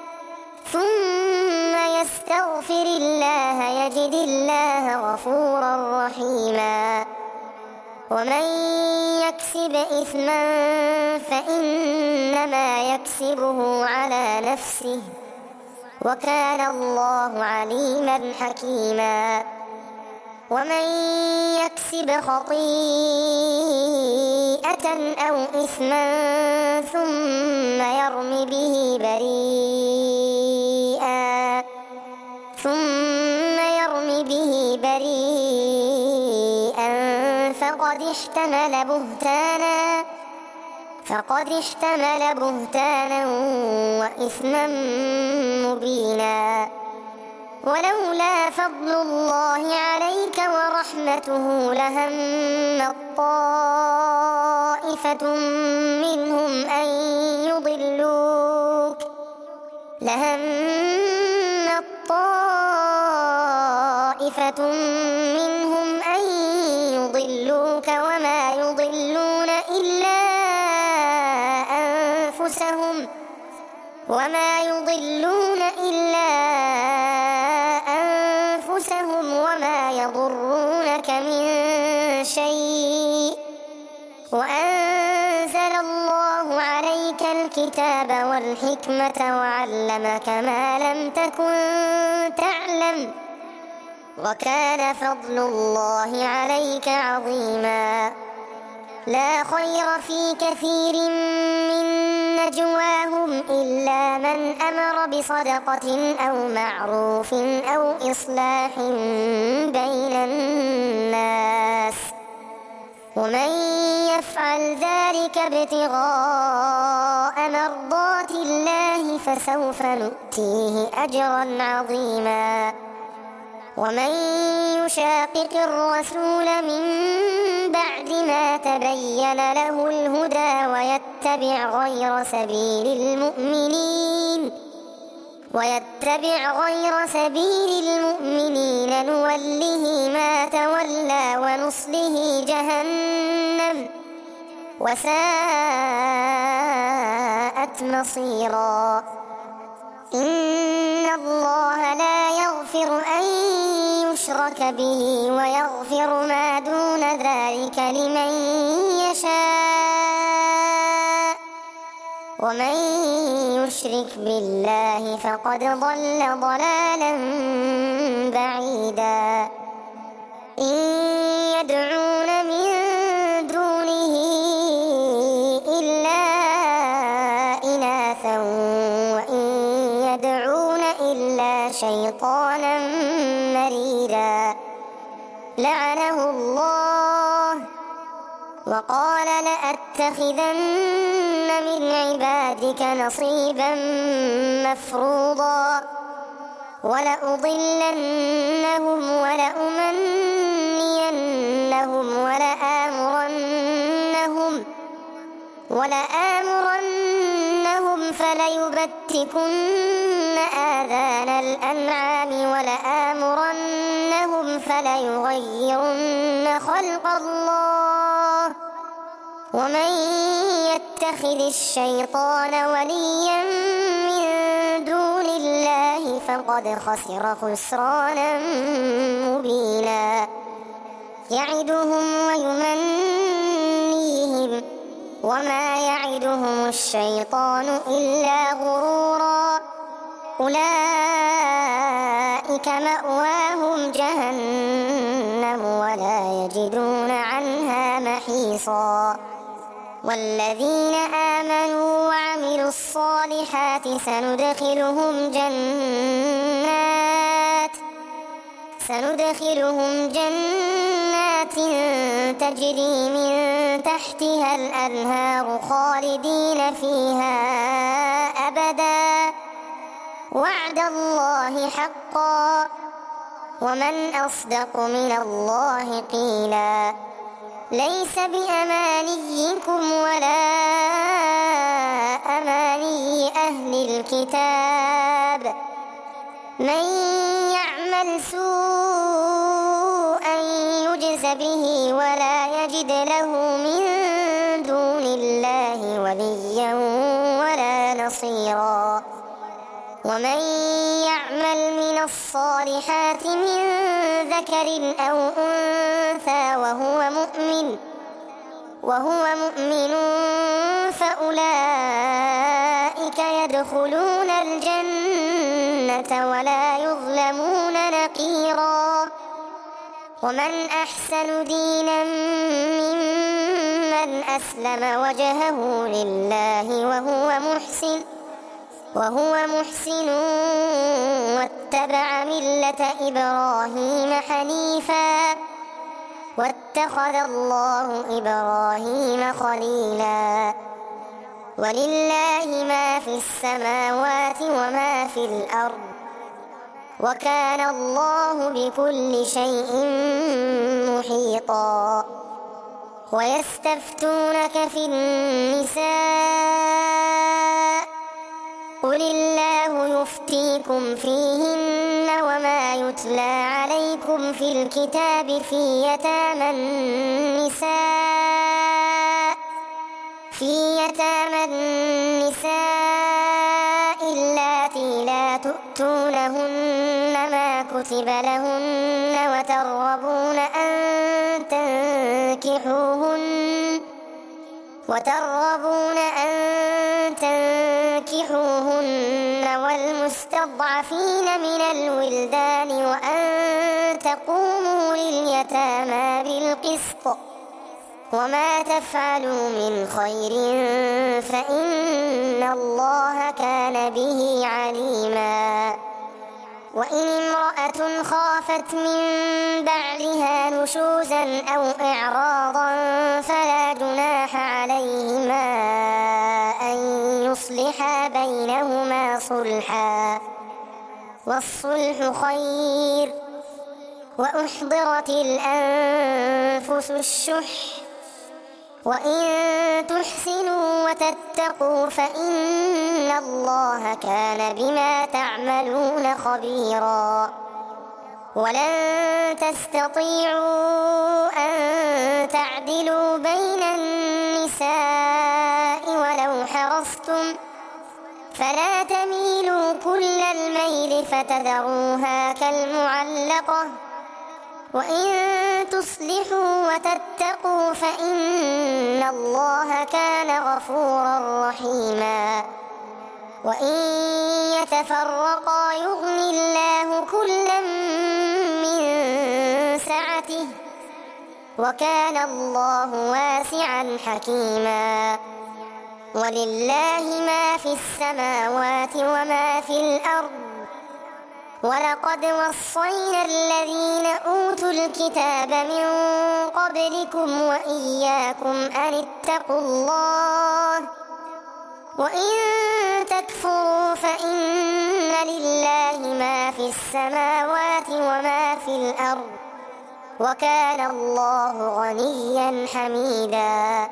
ثم يستغفر الله يجد الله غفورا رحيما ومن يكسب إثما فإنما يكسبه على نفسه وكان الله عليما حكيما ومن يكسب خطيئة أو إثما ثم يرم به بريئا ثم يرم به بريئا فقد احتمل بهتانا فقد احتمل بهتانا وإثما مبينا ولولا فضل الله عليك ورحمته لهم طائفة منهم أن يضلوك لهم طائفة منهم أن يضلوك وما يضلون إلا أنفسهم وما يضلون إلا أنفسهم وما يضرونك من شيء وأنزل الله عليك الكتاب والحكمة وعلمك ما لم تكن تعلم وكان فضل الله عليك عظيما لا خير في كثير من نجواهم إلا من أمر بصدقة أو معروف أو إصلاح بين الناس ومن يفعل ذلك ابتغاء مرضات الله فسوف نؤتيه أجرا عظيما ومن يشاقق الرسول من بعد ما تبين له الهدى ويتبع غير سبيل المؤمنين ويتبع غير سبيل المؤمنين نوله ما تولى ونصله جهنم وساءت مصيرا. إن الله لا يغفر أن يشرك به ويغفر ما دون ذلك لمن يشاء، ومن يشرك بالله فقد ضل ضلالا بعيدا. إن يدعون من دونه إلا إناثا وإن يدعون إلا شيطانا مريدا لعنه الله وقال لأتخذن من عبادك نصيبا مفروضا ولأضلنهم ولأمنينهم ولآمرنهم ولآمرنهم فليبتكن آذان الأنعام ولآمرنهم فليغيرن خلق الله ومن يتخذ الشيطان وليا من دون الله فقد خسر خسرانا مبينا. يعدهم ويمنيهم وما يعدهم الشيطان إلا غرورا. أولئك مأواهم جهنم ولا يجدون عنها محيصا. والذين آمنوا وعملوا الصالحات سندخلهم جنات سندخلهم جنات تجري من تحتها الأنهار خالدين فيها أبدا وعد الله حقا ومن أصدق من الله قيلا. ليس بأمانيكم ولا أماني أهل الكتاب من يعمل سوءا يجز به ولا يجد له من دون الله وليا ولا نصيرا. ومن يعمل من الصالحات من ذكر أو أنثى وهو مؤمن وهو مؤمن فأولئك يدخلون الجنة ولا يظلمون نقيرا. ومن أحسن دينا ممن أسلم وجهه لله وهو محسن وهو محسن واتبع ملة إبراهيم حنيفا واتخذ الله إبراهيم خليلا. ولله ما في السماوات وما في الأرض وكان الله بكل شيء محيطا. ويستفتونك في النساء قل الله يفتيكم فيهن وما يتلى عليكم في الكتاب في يتامى النساء في يتامى النساء اللاتي لا تؤتونهن ما كتب لهن وترغبون أن تنكحوهن وترغبون أن تنكحوهن والمستضعفين من الولدان وأن تقوموا لليتامى بالقسط وما تفعلوا من خير فإن الله كان به عليما. وإن امرأة خافت من بعلها نشوزا أو إعراضا فلا جناح عليهما أن يصلحا بينهما صلحا والصلح خير. وأحضرت الأنفس الشح وإن تحسنوا وتتقوا فإن الله كان بما تعملون خبيرا. ولن تستطيعوا أن تعدلوا بين النساء ولو حرصتم، فلا تميلوا كل الميل فتذروها كالمعلقة. وإن تصلحوا وتتقوا فإن الله كان غفورا رحيما. وإن يتفرقا يغن الله كلا من سعته، وكان الله واسعا حكيما. ولله ما في السماوات وما في الأرض. ولقد وصينا الذين أوتوا الكتاب من قبلكم وإياكم أن اتقوا الله. وإن تكفروا فإن لله ما في السماوات وما في الأرض، وكان الله غنيا حميدا.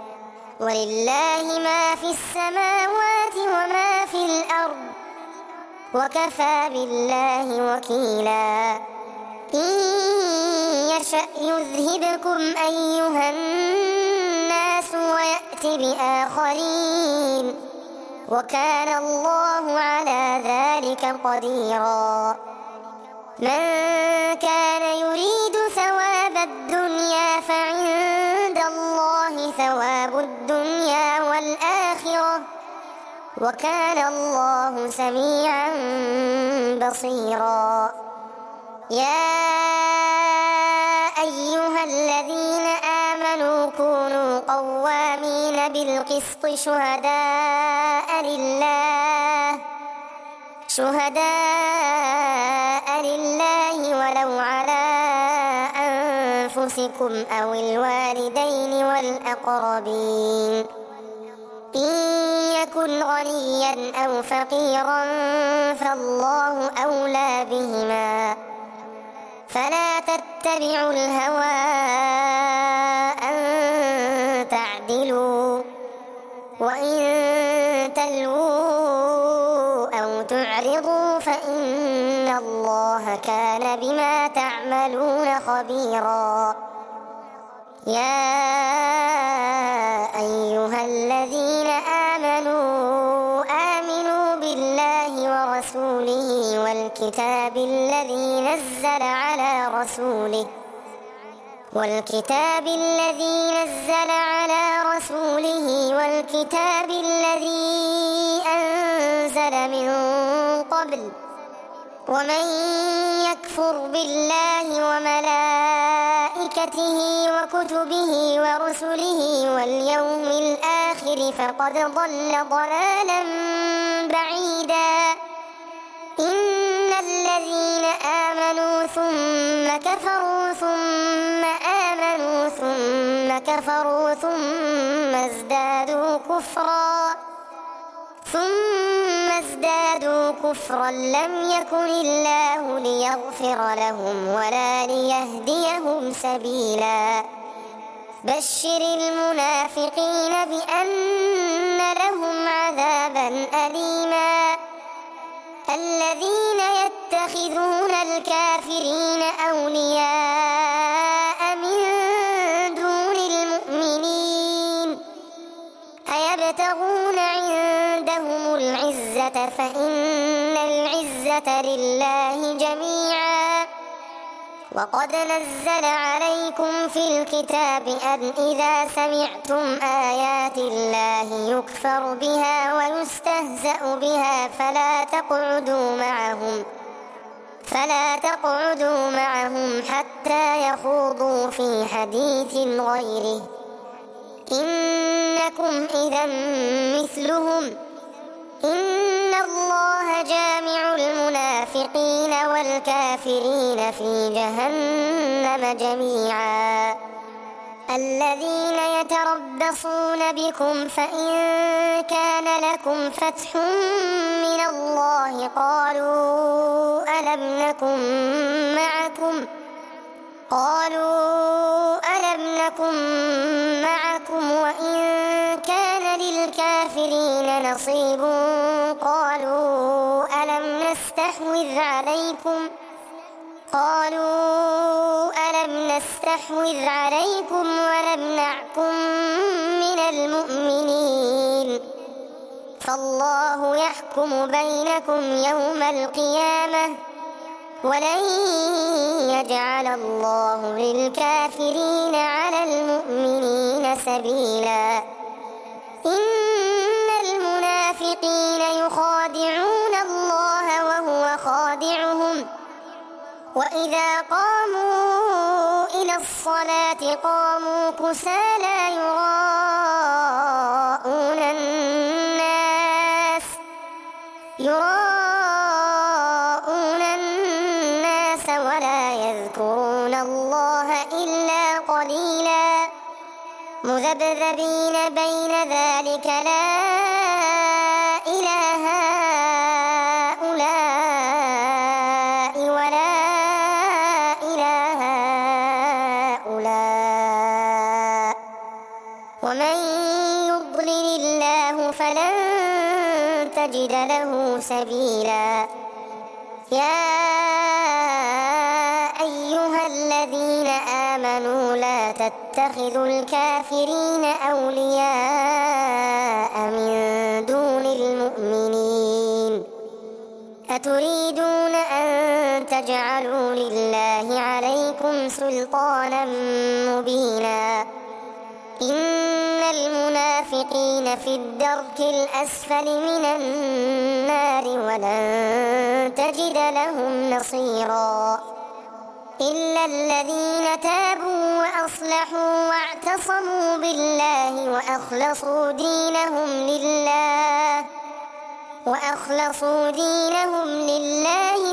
ولله ما في السماوات وما في الأرض، وكفى بالله وكيلا. إن يشأ يذهبكم أيها الناس ويأت بآخرين، وكان الله على ذلك قديرا. من كان يريد ثواب الدنيا فعند الله ثواب الدنيا والآخرة، وكان الله سميعا بصيرا. يا أيها الذين آمنوا كونوا قوامين بالقسط شهداء لله شهداء لله ولو على أنفسكم أو الوالدين والأقربين. إن يكن غنيا أو فقيرا فالله أولى بهما، فلا تتبعوا الهوى أن تعدلوا. وإن تلووا أو تعرضوا فإن الله كان بما تعملون خبيرا. يا أيها الذين آمنوا آمنوا بالله ورسوله والكتاب الذي نزل على رسوله والكتاب الذي نزل على رسوله والكتاب الذي أنزل من قبل. ومن يكفر بالله وملائكته وكتبه ورسله واليوم الآخر فقد ضل ضلالا بعيدا. إن الذين آمنوا ثم كفروا ثم آمنوا ثم كفروا ثم ازدادوا كفرا ثم ازدادوا كفرا لم يكن الله ليغفر لهم ولا ليهديهم سبيلا. بشر المنافقين بأن لهم عذابا أليما. الذين يتخذون الكافرين أولياء من دون المؤمنين أيبتغون عندهم العزة فإن العزة لله جميعا. وقد نزل عليكم في الكتاب أن إذا سمعتم آيات الله يكفر بها ويستهزأ بها فلا تقعدوا معهم فلا تقعدوا معهم حتى يخوضوا في حديث غيره إنكم إذا مثلهم. إن الله جامع المنافقين والكافرين في جهنم جميعا. الذين يتربصون بكم فإن كان لكم فتح من الله قالوا ألم نكن معكم قالوا ألم ألم نكن معكم وإن كان للكافرين نصيب قالوا ألم نستحوذ عليكم قالوا ألم نستحوذ عليكم ونمنعكم من المؤمنين فالله يحكم بينكم يوم القيامة ولن يجعل الله للكافرين على المؤمنين سبيلا إن المنافقين يخادعون الله وهو خادعهم وإذا قاموا إلى الصلاة قاموا كسالى يراءون الناس يراءون الناس ولا يذكرون الله إلا قليلا مذبذبين بين ذلك لا إلى هؤلاء ولا إلى هؤلاء ومن يضلل الله فلن تجد له سبيلا يا أيها الذين آمنوا لا تتخذوا الكافرين أولياء من دون المؤمنين أتريدون أن تجعلوا لله عليكم سلطانا مبينا إن المنافقين في الدرك الأسفل من النار ولن تجد لهم نصيرا إلا الذين تابوا وأصلحوا واعتصموا بالله وأخلصوا دينهم لله وأخلصوا دينهم لله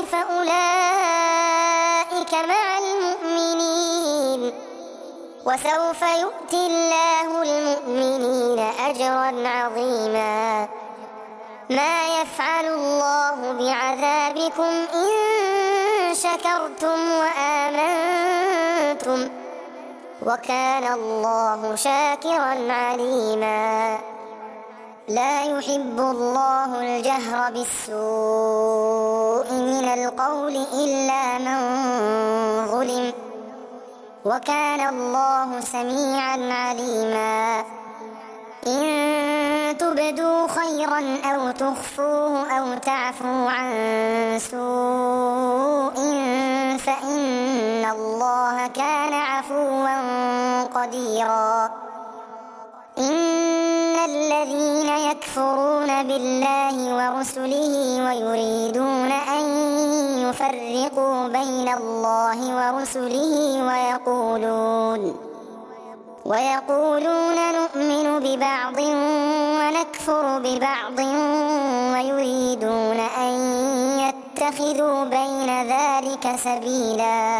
فأولئك مع المؤمنين وسوف يؤتي الله المؤمنين أجرا عظيما ما يفعل الله بعذابكم إن شكرتم وآمنتم وكان الله شاكرا عليما لا يحب الله الجهر بالسوء من القول إلا من ظلم وكان الله سميعا عليما إن تبدوا خيرا أو تخفوه أو تعفوا عن سوء فإن الله كان عفوا قديرا إن الذين يكفرون بالله ورسله ويريدون أن يفرقوا بين الله ورسله ويقولون ويقولون نؤمن ببعض ونكفر ببعض ويريدون أن يتخذوا بين ذلك سبيلا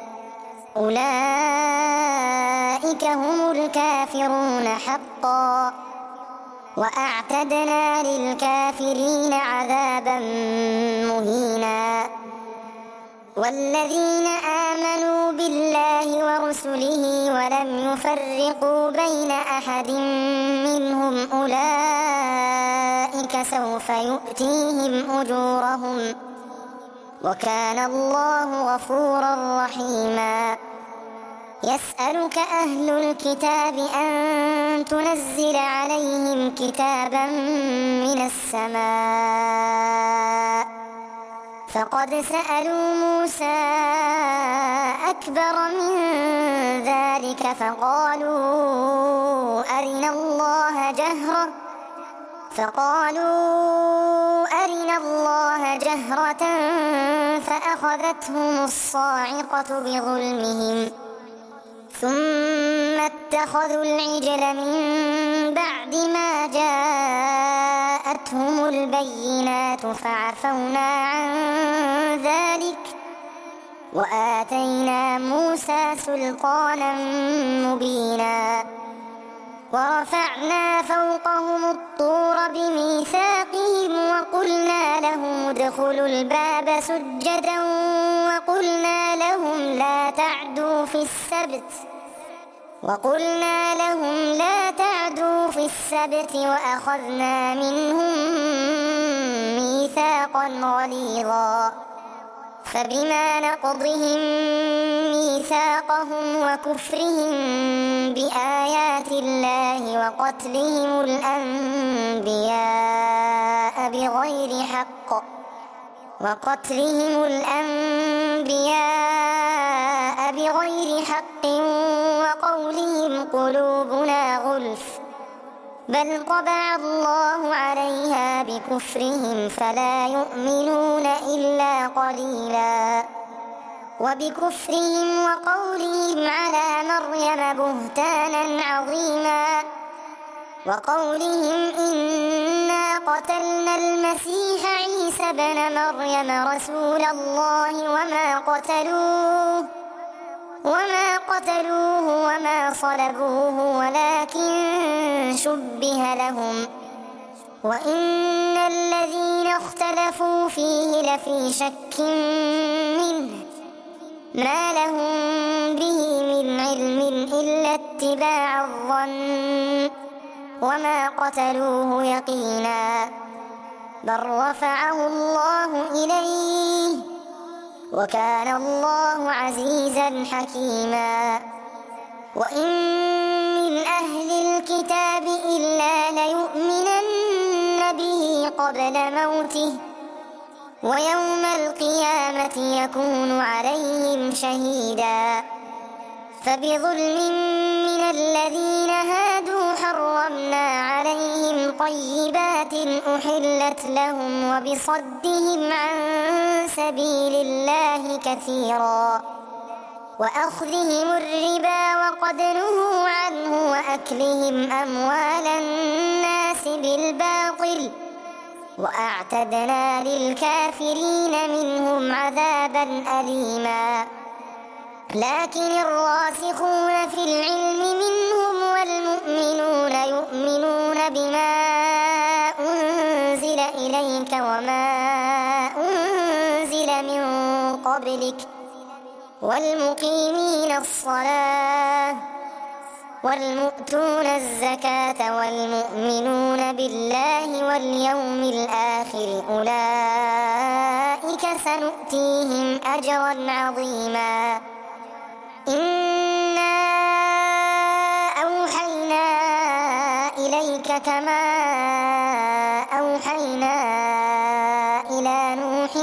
أولئك هم الكافرون حقا وأعتدنا للكافرين عذابا مهينا والذين آمنوا بالله ورسله ولم يفرقوا بين أحد منهم أولئك سوف يؤتيهم أجورهم وكان الله غفورا رحيما يسألك أهل الكتاب أن تنزل عليهم كتابا من السماء فقد سألوا موسى أكبر من ذلك فقالوا أرنا الله جهرة فقالوا أرنا الله جهرة فأخذتهم الصاعقة بظلمهم ثم اتخذوا العجل من بعد ما جاءتهم البينات فعفونا عن ذلك وآتينا موسى سلطانا مبينا ورفعنا فوقهم الطور بميثاقهم وقلنا لهم ادخلوا الباب سجدا وقلنا لهم لا تعدوا في السبت وقلنا لهم لا تعدوا في السبت وأخذنا منهم ميثاقا غليظا فبما نقضهم ميثاقهم وكفرهم بآيات الله وقتلهم الأنبياء بغير حق وقتلهم الأنبياء بغير حق وقولهم قلوبنا غلف بل طبع الله عليها بكفرهم فلا يؤمنون إلا قليلا وبكفرهم وقولهم على مريم بهتانا عظيما وقولهم إنا قتلنا المسيح عيسى بن مريم رسول الله وما قتلوه وما قتلوه وما صلبوه ولكن شبه لهم وإن الذين اختلفوا فيه لفي شك منه ما لهم به من علم إلا اتباع الظن وما قتلوه يقينا بل رفعه الله إليه وكان الله عزيزا حكيما وإن من أهل الكتاب إلا ليؤمنن به قبل موته ويوم القيامة يكون عليهم شهيدا فبظلم من الذين هادوا حرمنا عليهم طيبات أحلت لهم وبصدهم عن سبيل الله كثيرا وأخذهم الربا وقد نهوا عنه وأكلهم أموال الناس بالباطل وأعتدنا للكافرين منهم عذابا أليما لكن الراسخون في العلم منهم والمؤمنون يؤمنون بما أنزل إليك وما أنزل من قبلك والمقيمين الصلاة والمؤتون الزكاة والمؤمنون بالله واليوم الآخر أولئك سنؤتيهم أجرا عظيما إنا أوحينا إليك كما أوحينا إلى نوح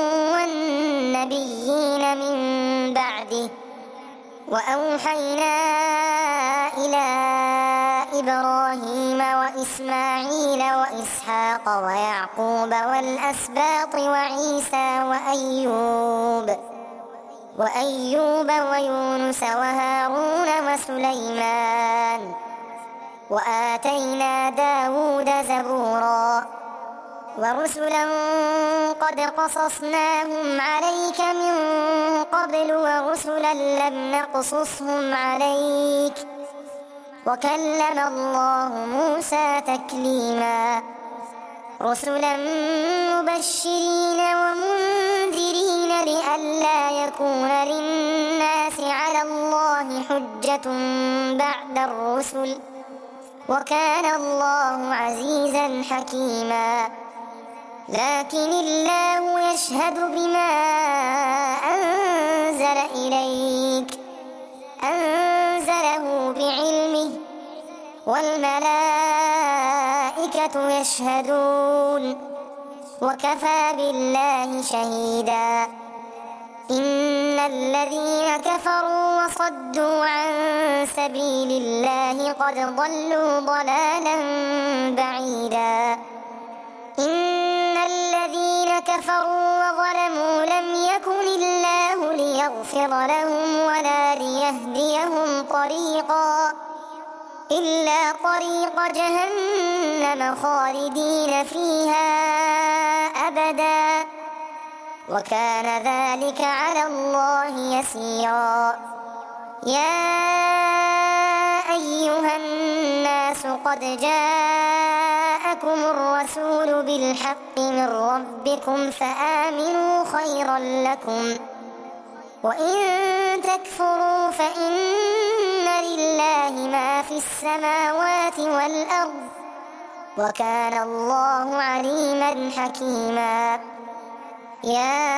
والنبيين من بعده وأوحينا إلى إبراهيم وإسماعيل وإسحاق ويعقوب والأسباط وعيسى وأيوب وأيوب ويونس وهارون وسليمان وآتينا داود زبورا ورسلا قد قصصناهم عليك من قبل ورسلا لم نقصصهم عليك وكلم الله موسى تكليما رسلا مبشرين ومنذرين لئلا يكون للناس على الله حجة بعد الرسل وكان الله عزيزا حكيما لكن الله يشهد بما أنزل إليك أنزله بعلمه والملائكة يشهدون وكفى بالله شهيدا إن الذين كفروا وصدوا عن سبيل الله قد ضلوا ضلالا بعيدا إن الذين كفروا وظلموا لم يكن الله ليغفر لهم ولا ليهديهم طريقا إلا طريق جهنم خالدين فيها أبدا وكان ذلك على الله يسيرا يا أيها الناس قد جاءكم الرسول بالحق من ربكم فآمنوا خيرا لكم وإن تكفروا فإن لله لله ما في السماوات والأرض وكان الله عليما حكيما. يا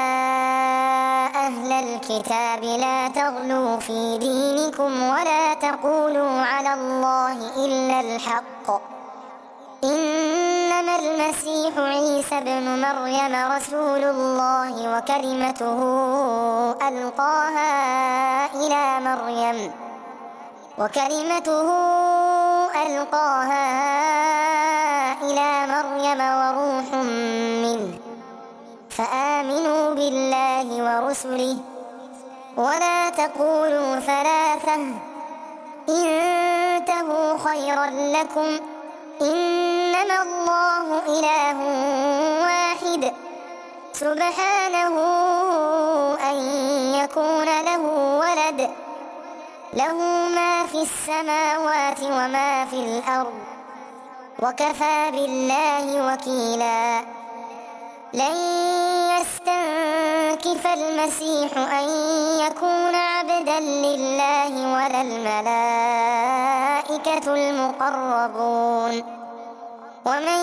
أهل الكتاب لا تغلوا في دينكم ولا تقولوا على الله إلا الحق، إنما المسيح عيسى ابن مريم رسول الله وكلمته ألقاها إلى مريم وكلمته ألقاها إلى مريم وروح منه، فآمنوا بالله ورسله ولا تقولوا ثلاثة، انتهوا خيرا لكم، إنما الله إله واحد سبحانه أن يكون له ولد، له ما في السماوات وما في الأرض وكفى بالله وكيلا. لن يستنكف المسيح أن يكون عبدا لله ولا الملائكة المقربون، ومن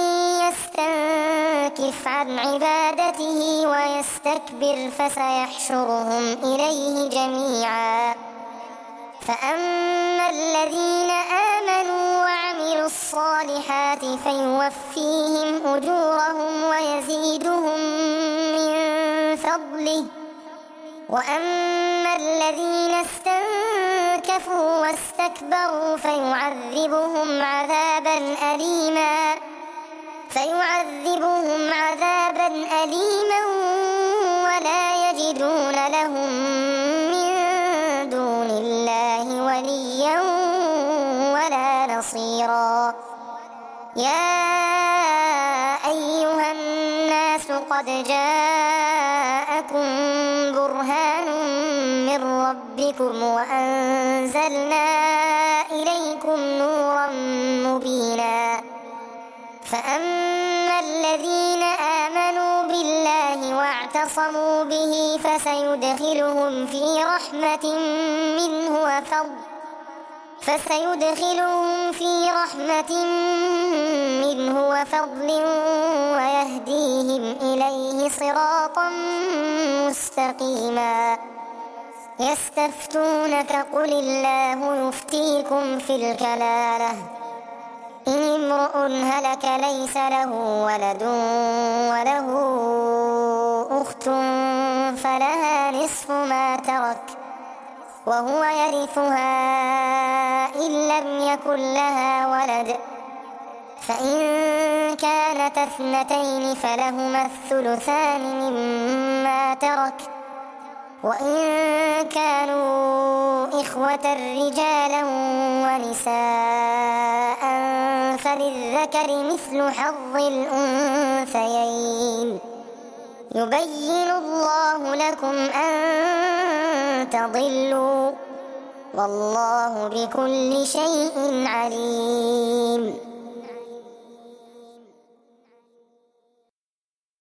يستنكف عن عبادته ويستكبر فسيحشرهم إليه جميعا. فأما الذين آمنوا وعملوا الصالحات فيوفيهم أجورهم ويزيدهم من فضله، وأما الذين استنكفوا واستكبروا فيعذبهم عذابا أليما فيعذبهم عذابا أليما ولا يجدون لهم من دون الله وليا ولا نصيرا. يا أيها الناس قد جاءكم برهان من ربكم وأنزلنا إليكم نورا مبينا. فأما الذين آمنوا بالله واعتصموا به فسيدخلهم في رحمة منه وفضل فسيدخلهم في رحمة منه وفضل ويهديهم إليه صراطا مستقيما. يستفتونك قل الله يفتيكم في الكلالة، إن امرؤ هلك ليس له ولد وله أخت فلها نصف ما ترك وهو يرثها إن لم يكن لها ولد، فإن كانت اثنتين فلهما الثلثان مما ترك، وإن كانوا إخوة رجالا ونساء فللذكر مثل حظ الأنثيين. يبين الله لكم أن تضلوا والله بكل شيء عليم.